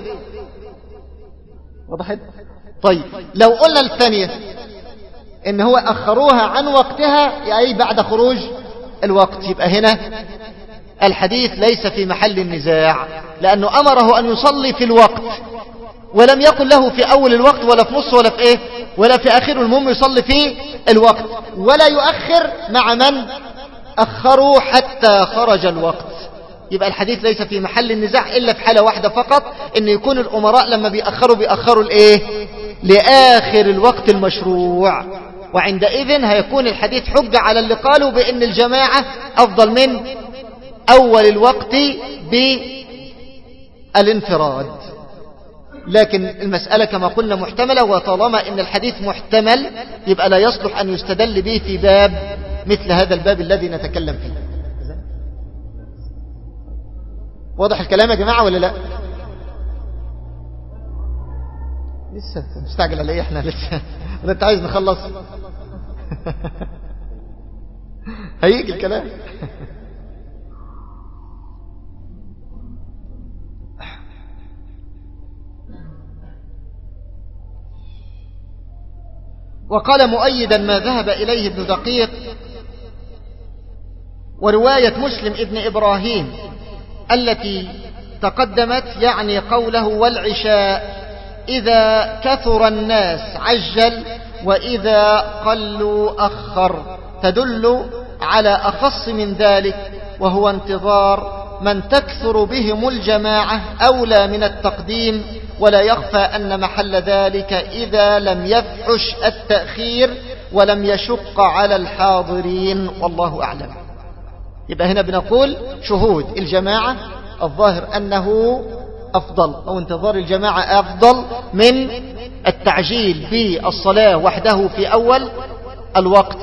وضحت؟ طيب لو قلنا الثانية إن هو أخروها عن وقتها أي بعد خروج الوقت، يبقى هنا الحديث ليس في محل النزاع، لأنه أمره أن يصلي في الوقت ولم يقل له في أول الوقت ولا في نص ولا في إيه ولا في آخره، المهم يصلي في الوقت ولا يؤخر مع من أخروا حتى خرج الوقت. يبقى الحديث ليس في محل النزاع إلا في حالة واحدة فقط، إن يكون الأمراء لما بيأخروا بيأخروا الإيه لآخر الوقت المشروع، وعندئذ هيكون الحديث حجة على اللي قالوا بأن الجماعة أفضل من أول الوقت بالانفراد. لكن المسألة كما قلنا محتملة، وطالما أن الحديث محتمل يبقى لا يصلح أن يستدل به في باب مثل هذا الباب الذي نتكلم فيه. واضح الكلام يا جماعة ولا لا؟ لسه مستعجل على ايه؟ احنا لسه ولا انت عايز نخلص؟ هيجي الكلام. وقال مؤيدا ما ذهب إليه ابن دقيق ورواية مسلم ابن إبراهيم التي تقدمت، يعني قوله والعشاء إذا كثر الناس عجل وإذا قلوا أخر، تدل على أخص من ذلك، وهو انتظار من تكثر بهم الجماعة أولى من التقديم، ولا يخفى أن محل ذلك إذا لم يفحش التأخير ولم يشق على الحاضرين، والله أعلم. يبقى هنا بنقول شهود الجماعة الظاهر أنه أفضل، أو انتظار الجماعة أفضل من التعجيل بالصلاة وحده في أول الوقت،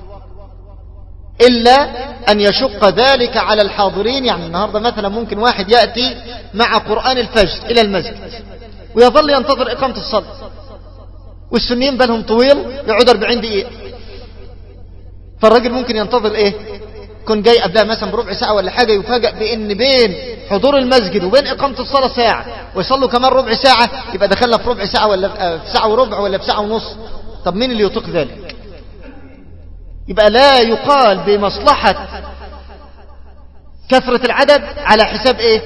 إلا أن يشق ذلك على الحاضرين. يعني النهاردة مثلا ممكن واحد يأتي مع قرآن الفجر إلى المسجد ويظل ينتظر إقامة الصلاة، والسنين بالهم طويل يقعد أربعين دقيقة، فالراجل ممكن ينتظر إيه؟ كن جاي قبلها مثلا بربع ساعة ولا حاجة، يفاجأ بأن بين حضور المسجد وبين إقامة الصلاة ساعة، ويصلوا كمان ربع ساعة، يبقى دخلنا في ربع ساعة ولا في ساعة وربع ولا في ساعة ونص. طب مين اللي يطيق ذلك؟ يبقى لا يقال بمصلحة كثرة العدد على حساب إيه؟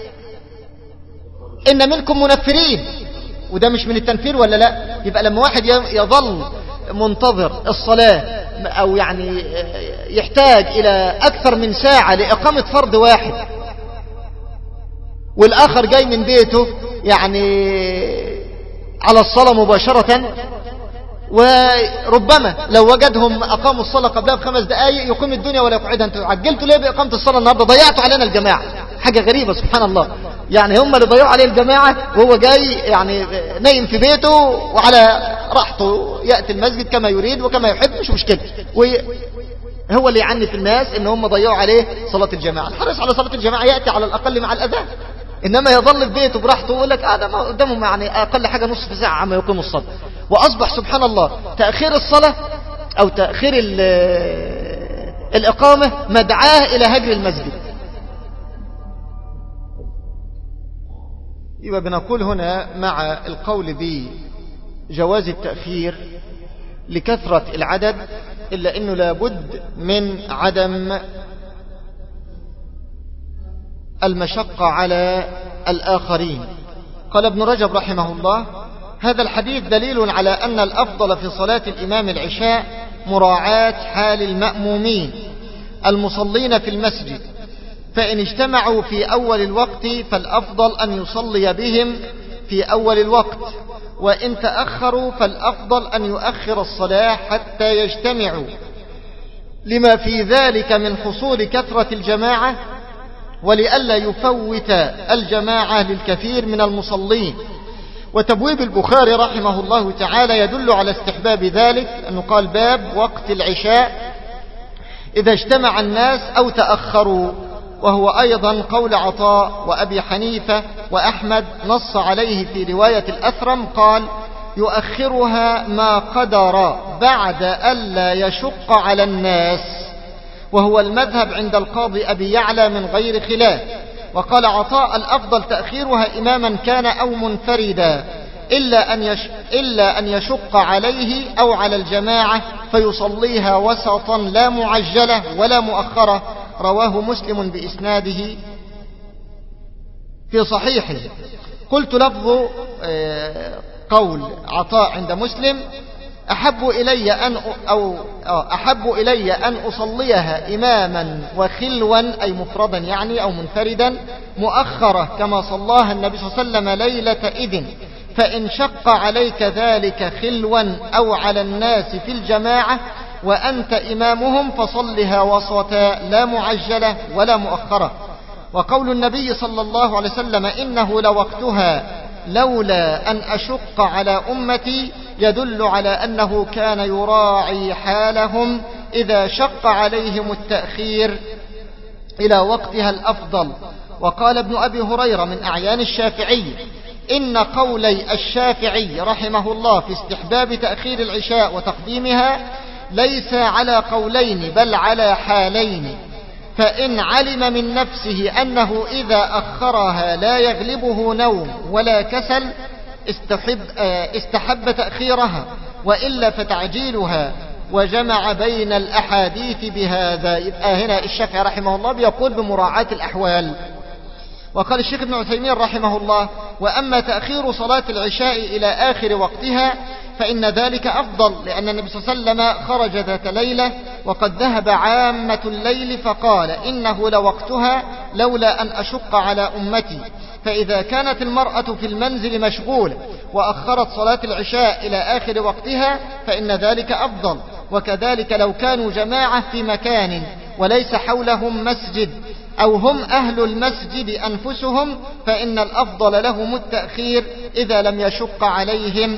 إن منكم منفرين، وده مش من التنفير ولا لا؟ يبقى لما واحد يظل منتظر الصلاة أو يعني يحتاج إلى أكثر من ساعة لإقامة فرض واحد، والآخر جاي من بيته يعني على الصلاة مباشرة، وربما لو وجدهم أقاموا الصلاة قبلها بخمس دقائق يقيم الدنيا ولا يقعدها، أنتوا عجلتوا ليه بإقامة الصلاة النهاردة؟ ضيعتوا علينا الجماعة. حاجة غريبة سبحان الله، يعني هم اللي ضيعوا عليه الجماعة وهو جاي يعني نايم في بيته وعلى راحته يأتي المسجد كما يريد وكما يحب، مش مشكلة، وهو اللي يعنف الناس إن هم ضيعوا عليه صلاة الجماعة. الحرص على صلاة الجماعة يأتي على الأقل مع الأذان، إنما يظل في بيته براحته ويقول لك آه ده ما قدامهم يعني أقل حاجة نصف ساعة عما يقيم الصلاة. وأصبح سبحان الله تأخير الصلاة أو تأخير الإقامة مدعاه إلى هجر المسجد. يبقى بنقول هنا مع القول بجواز التأخير لكثرة العدد، إلا أنه لابد من عدم المشقة على الآخرين. قال ابن رجب رحمه الله: هذا الحديث دليل على أن الأفضل في صلاة الإمام العشاء مراعاة حال المأمومين المصلين في المسجد، فإن اجتمعوا في أول الوقت فالأفضل أن يصلي بهم في أول الوقت، وإن تأخروا فالأفضل أن يؤخر الصلاة حتى يجتمعوا، لما في ذلك من حصول كثرة الجماعة، ولئلا يفوت الجماعة للكثير من المصلين. وتبويب البخاري رحمه الله تعالى يدل على استحباب ذلك، أنه قال باب وقت العشاء إذا اجتمع الناس أو تأخروا، وهو أيضا قول عطاء وأبي حنيفة وأحمد، نص عليه في رواية الأثرم قال يؤخرها ما قدر بعد ألا يشق على الناس، وهو المذهب عند القاضي أبي يعلى من غير خلاف. وقال عطاء الأفضل تأخيرها إماما كان أو منفردا، إلا أن, يش... إلا أن يشق عليه أو على الجماعة فيصليها وسطا لا معجلة ولا مؤخرة. رواه مسلم بإسناده في صحيحه. قلت لفظ قول عطاء عند مسلم أحب إلي أن أو أحب إلي أن أصليها إماما وخلوا، أي مفردا يعني أو منفردا، مؤخرة كما صلاها النبي صلى الله عليه وسلم ليلة إذن، فإن شق عليك ذلك خلوا أو على الناس في الجماعة وأنت إمامهم فصلها وسطا لا معجلة ولا مؤخرة. وقول النبي صلى الله عليه وسلم إنه لوقتها لولا أن أشق على أمتي يدل على أنه كان يراعي حالهم إذا شق عليهم التأخير إلى وقتها الأفضل. وقال ابن أبي هريرة من أعيان الشافعي إن قولي الشافعي رحمه الله في استحباب تأخير العشاء وتقديمها ليس على قولين بل على حالين، فإن علم من نفسه أنه إذا أخرها لا يغلبه نوم ولا كسل استحب, استحب تأخيرها، وإلا فتعجيلها، وجمع بين الأحاديث بهذا. يبقى هنا الشافعي رحمه الله بيقول بمراعاة الأحوال. وقال الشيخ ابن عثيمين رحمه الله وأما تأخير صلاة العشاء إلى آخر وقتها فإن ذلك أفضل، لأن النبي صلى الله عليه وسلم خرج ذات ليلة وقد ذهب عامة الليل فقال إنه لوقتها لولا أن أشق على أمتي. فإذا كانت المرأة في المنزل مشغولة وأخرت صلاة العشاء إلى آخر وقتها فإن ذلك أفضل. وكذلك لو كانوا جماعة في مكان وليس حولهم مسجد أو هم أهل المسجد أنفسهم فإن الأفضل لهم التأخير إذا لم يشق عليهم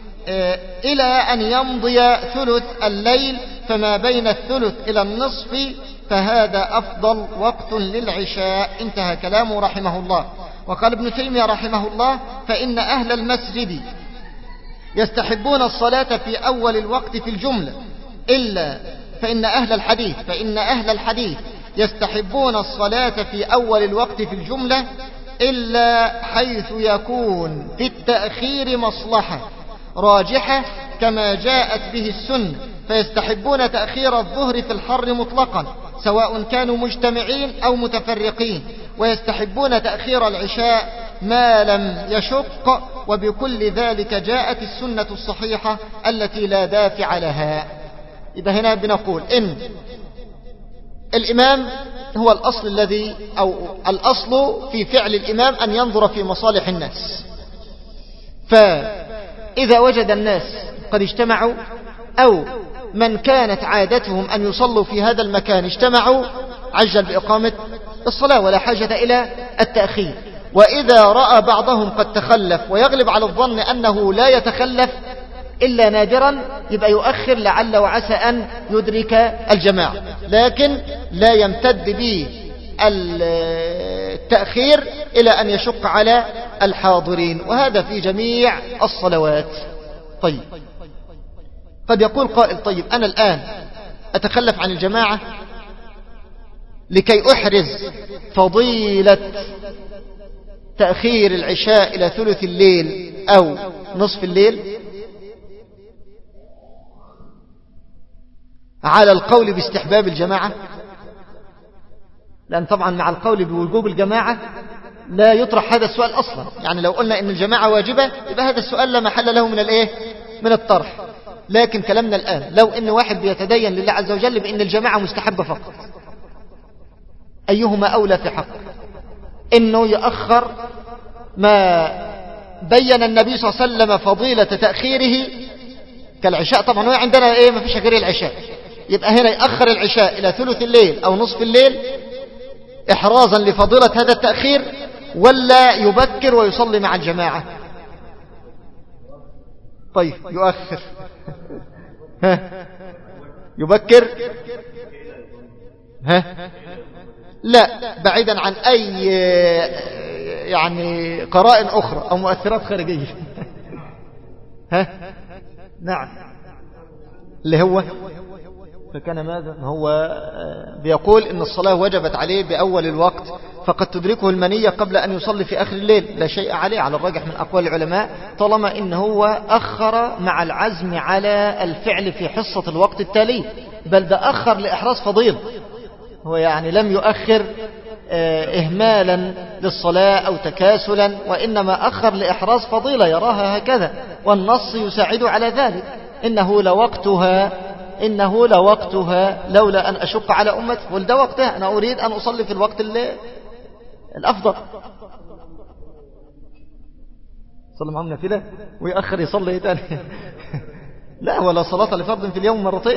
إلى أن يمضي ثلث الليل، فما بين الثلث إلى النصف فهذا أفضل وقت للعشاء. انتهى كلامه رحمه الله. وقال ابن تيمية رحمه الله فإن أهل المسجد يستحبون الصلاة في أول الوقت في الجملة، إلا فإن أهل الحديث فإن أهل الحديث يستحبون الصلاة في أول الوقت في الجملة إلا حيث يكون في التأخير مصلحة راجحة كما جاءت به السنة، فيستحبون تأخير الظهر في الحر مطلقا سواء كانوا مجتمعين أو متفرقين، ويستحبون تأخير العشاء ما لم يشق، وبكل ذلك جاءت السنة الصحيحة التي لا دافع لها. إذا هنا بنقول إن الإمام هو الأصل الذي أو الأصل في فعل الإمام أن ينظر في مصالح الناس، فإذا وجد الناس قد اجتمعوا أو من كانت عادتهم أن يصلوا في هذا المكان اجتمعوا عجل بإقامة الصلاة ولا حاجة إلى التأخير. وإذا رأى بعضهم قد تخلف ويغلب على الظن أنه لا يتخلف إلا نادرا يبقى يؤخر لعل وعسى أن يدرك الجماعة، لكن لا يمتد به التأخير إلى أن يشق على الحاضرين، وهذا في جميع الصلوات. طيب قد يقول قائل طيب أنا الآن أتخلف عن الجماعة لكي أحرز فضيلة تأخير العشاء إلى ثلث الليل أو نصف الليل على القول باستحباب الجماعة، لأن طبعا مع القول بوجوب الجماعة لا يطرح هذا السؤال أصلا. يعني لو قلنا إن الجماعة واجبة يبقى هذا السؤال لا محل له من الإيه؟ من الطرح. لكن كلامنا الآن لو إن واحد بيتدين لله عز وجل بإن الجماعة مستحبة فقط، أيهما أولى في حق؟ إنه يأخر ما بين النبي صلى الله عليه وسلم فضيلة تأخيره كالعشاء. طبعا هو عندنا ايه؟ ما فيش غير العشاء. يبقى هنا يأخر العشاء إلى ثلث الليل أو نصف الليل إحرازا لفضيلة هذا التأخير، ولا يبكر ويصلي مع الجماعة؟ طيب يؤخر. ها يبكر؟ ها لا، بعيدا عن أي يعني قرائن أخرى أو مؤثرات خارجية. ها نعم، اللي هو فكان ماذا؟ هو بيقول إن الصلاة وجبت عليه بأول الوقت، فقد تدركه المنية قبل أن يصلي في آخر الليل، لا شيء عليه على الراجح من أقوال العلماء، طالما إن هو أخر مع العزم على الفعل في حصة الوقت التالي، بل ده أخر لإحراز فضيل. هو يعني لم يؤخر إهمالا للصلاة أو تكاسلا، وإنما أخر لإحراز فضيلة يراها هكذا، والنص يساعد على ذلك. إنه لوقتها إنه لوقتها لولا أن أشق على أمتي، وده وقتها، أنا أريد أن أصلي في الوقت اللي الأفضل. صلى معهم نافلة ويأخر يصلي تاني. لا، ولا صلاة لفرض في اليوم مرتين.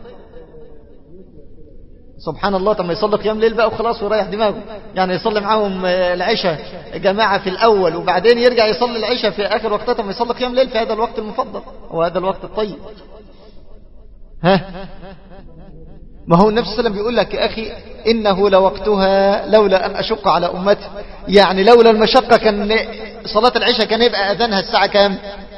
سبحان الله. طب ما يصلي قيام ليل بقى وخلاص ويريح دماغه، يعني يصلي معهم العشاء جماعة في الأول وبعدين يرجع يصلي العشاء في آخر وقتها. طب ما يصلي قيام ليل في هذا الوقت المفضل وهذا الوقت الطيب. ها ما هو النبي صلى الله عليه وسلم بيقول لك يا أخي إنه لوقتها لولا أن أشق على أمتي، يعني لولا المشقة كان صلاة العشاء كان يبقى أذانها الساعة كام؟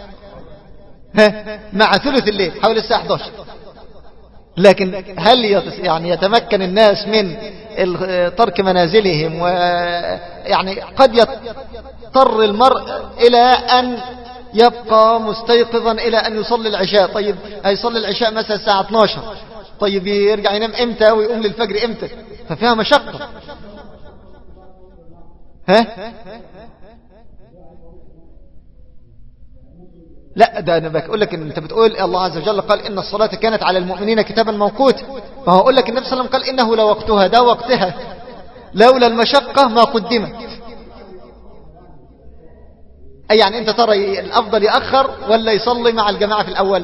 ها مع ثلث الليل حوالي الساعة إحدى عشر. لكن هل يعني يتمكن الناس من ترك منازلهم، ويعني قد يضطر المرء إلى أن يبقى مستيقظا إلى أن يصلي العشاء. طيب هيصلي العشاء مثلا الساعة اثنتي عشرة، طيب يرجع ينام امتى ويقوم للفجر امتى؟ ففيها مشقة. ها لا، ده انا بقول لك ان انت بتقول الله عز وجل قال ان الصلاة كانت على المؤمنين كتابا موقوتا، فهو اقول لك النبي صلى الله عليه وسلم قال انه لوقتها، ده وقتها، لولا المشقة ما قدمت. اي يعني انت ترى الافضل يأخر ولا يصلي مع الجماعة في الاول؟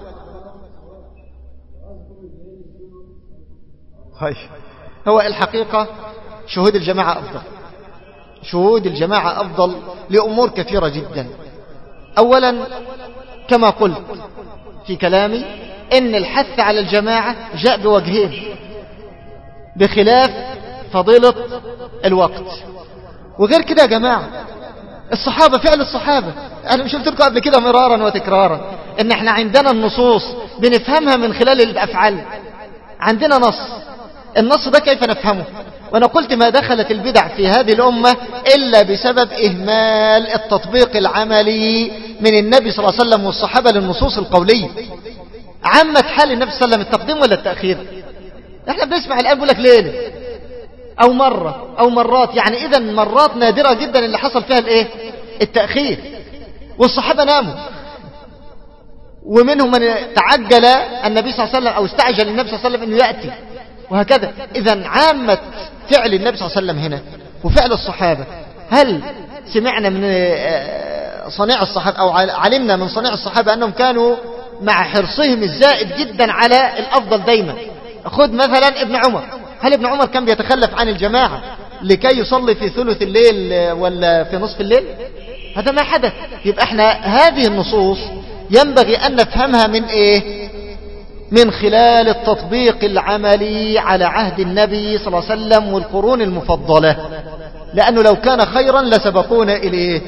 هو الحقيقة شهود الجماعة افضل، شهود الجماعة افضل لامور كثيرة جدا. اولا كما قلت في كلامي ان الحث على الجماعة جاء بوجهين، بخلاف فضيلة الوقت. وغير كده يا جماعة الصحابة، فعل الصحابة، انا مش قلت لكم قبل كده مرارا وتكرارا ان احنا عندنا النصوص بنفهمها من خلال الافعال. عندنا نص، النص ده كيف نفهمه؟ وانا قلت ما دخلت البدع في هذه الامة الا بسبب اهمال التطبيق العملي من النبي صلى الله عليه وسلم والصحابة للنصوص القولية. عمت حال النبي صلى الله عليه وسلم التقديم ولا التأخير؟ احنا بنسمع الآن بيقول لك ليلة او مرة او مرات، يعني اذا مرات نادرة جدا اللي حصل فيها الايه؟ التأخير. والصحابة ناموا، ومنهم من تعجل النبي صلى الله عليه وسلم او استعجل النبي صلى الله عليه وسلم انه يأتي، وهكذا. اذا عامة فعل النبي صلى الله عليه وسلم هنا وفعل الصحابة، هل سمعنا من صنيع الصحابة او علمنا من صنيع الصحابة انهم كانوا مع حرصهم الزائد جدا على الافضل دايما؟ خذ مثلا ابن عمر، هل ابن عمر كان بيتخلف عن الجماعة لكي يصلي في ثلث الليل ولا في نصف الليل؟ هذا ما حدث. يبقى احنا هذه النصوص ينبغي ان نفهمها من ايه؟ من خلال التطبيق العملي على عهد النبي صلى الله عليه وسلم والقرون المفضلة، لأنه لو كان خيرا لسبقونا إليه.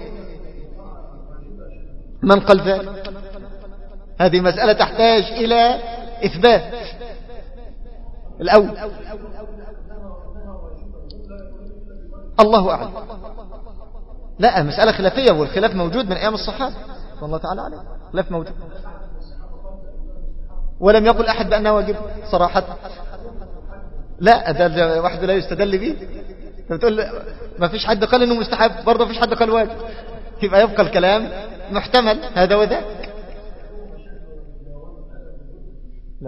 من قال ذلك؟ هذه مسألة تحتاج إلى إثبات الأول. الله أعلم. لا، مسألة خلافية، والخلاف موجود من أيام الصحابة صلى الله تعالى عليه، خلاف موجود، ولم يقل أحد بأنه واجب صراحة. لا، ده واحد لا يستدل به. بتقول ما فيش حد قال إنه مستحب، برضه فيش حد قال واجب، يبقى يبقى الكلام محتمل هذا وذاك. لا،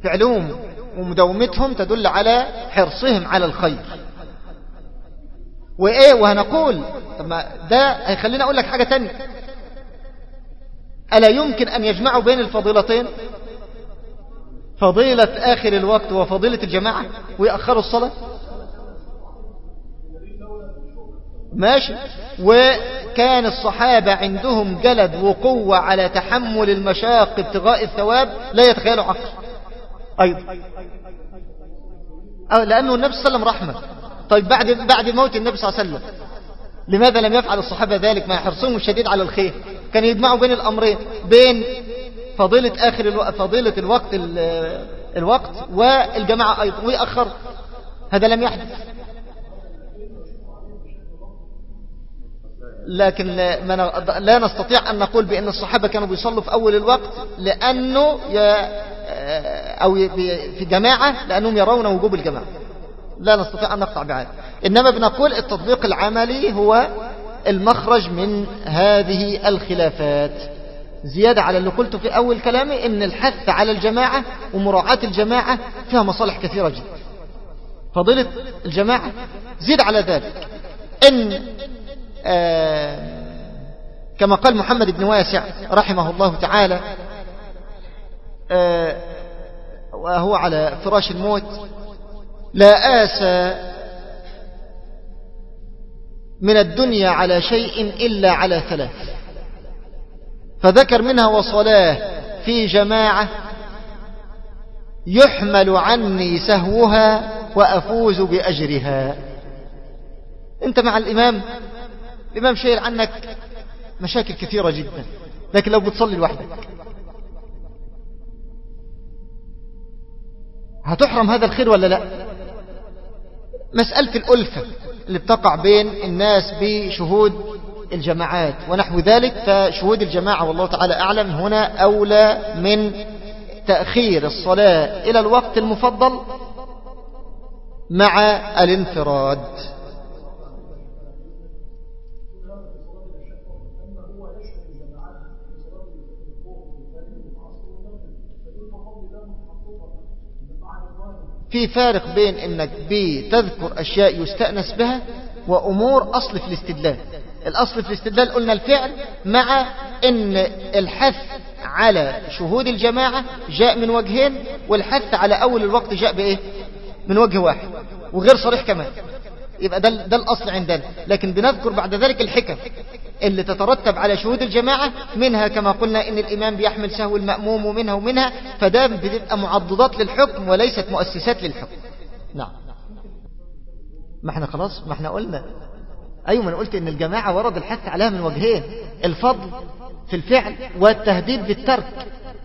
فعلهم ومداومتهم تدل على حرصهم على الخير. وإيه وهنقول ما ده هيخلينا أقول لك حاجة تانية، ألا يمكن أن يجمعوا بين الفضيلتين، فضيلة آخر الوقت وفضيلة الجماعة، ويأخروا الصلاة؟ ماشي. وكان الصحابة عندهم جلد وقوة على تحمل المشاق ابتغاء الثواب لا يتخيلوا عقل أيضا، لأنه النبي صلى الله عليه وسلم رحمة. طيب بعد بعد موت النبي صلى الله عليه وسلم لماذا لم يفعل الصحابة ذلك مع حرصهم الشديد على الخير؟ كان يجمعوا بين الأمرين، بين فضيلة آخر الو... فضيلة الوقت ال... الوقت والجماعة أيضا، ويأخر. هذا لم يحدث. لكن لا, لا نستطيع أن نقول بأن الصحابة كانوا بيصلوا في أول الوقت لأنه ي... أو في جماعة لأنهم يرون وجوب الجماعة، لا نستطيع أن نقطع بعاد. إنما بنقول التطبيق العملي هو المخرج من هذه الخلافات. زيادة على اللي قلته في أول كلامي إن الحث على الجماعة ومراعاة الجماعة فيها مصالح كثيرة جدا. فضيلة الجماعة زيد على ذلك إن آه كما قال محمد بن واسع رحمه الله تعالى آه وهو على فراش الموت: لا آسى من الدنيا على شيء إلا على ثلاث، فذكر منها: وصلاة في جماعة يحمل عني سهوها وأفوز بأجرها. أنت مع الإمام، الإمام شايل عنك مشاكل كثيرة جدا، لكن لو بتصلي لوحدك هتحرم هذا الخير ولا لا؟ مسألة الألفة اللي بتقع بين الناس بشهود الجماعات ونحو ذلك، فشهود الجماعة والله تعالى أعلم هنا أولى من تأخير الصلاة إلى الوقت المفضل مع الانفراد. في فارق بين انك بتذكر اشياء يستأنس بها وامور اصل في الاستدلال. الاصل في الاستدلال قلنا الفعل، مع ان الحث على شهود الجماعة جاء من وجهين، والحث على اول الوقت جاء بايه؟ من وجه واحد وغير صريح كمان. يبقى ده, ده الاصل عندنا، لكن بنذكر بعد ذلك الحكم اللي تترتب على شهود الجماعة، منها كما قلنا ان الامام بيحمل سهو المأموم، ومنها ومنها، فده بتبقى معضدات للحكم وليست مؤسسات للحكم. نعم. ما احنا خلاص، ما احنا قلنا ايوه، ما انا قلت ان الجماعة ورد الحث عليها من وجهين: الفضل في الفعل والتهديد بالترك.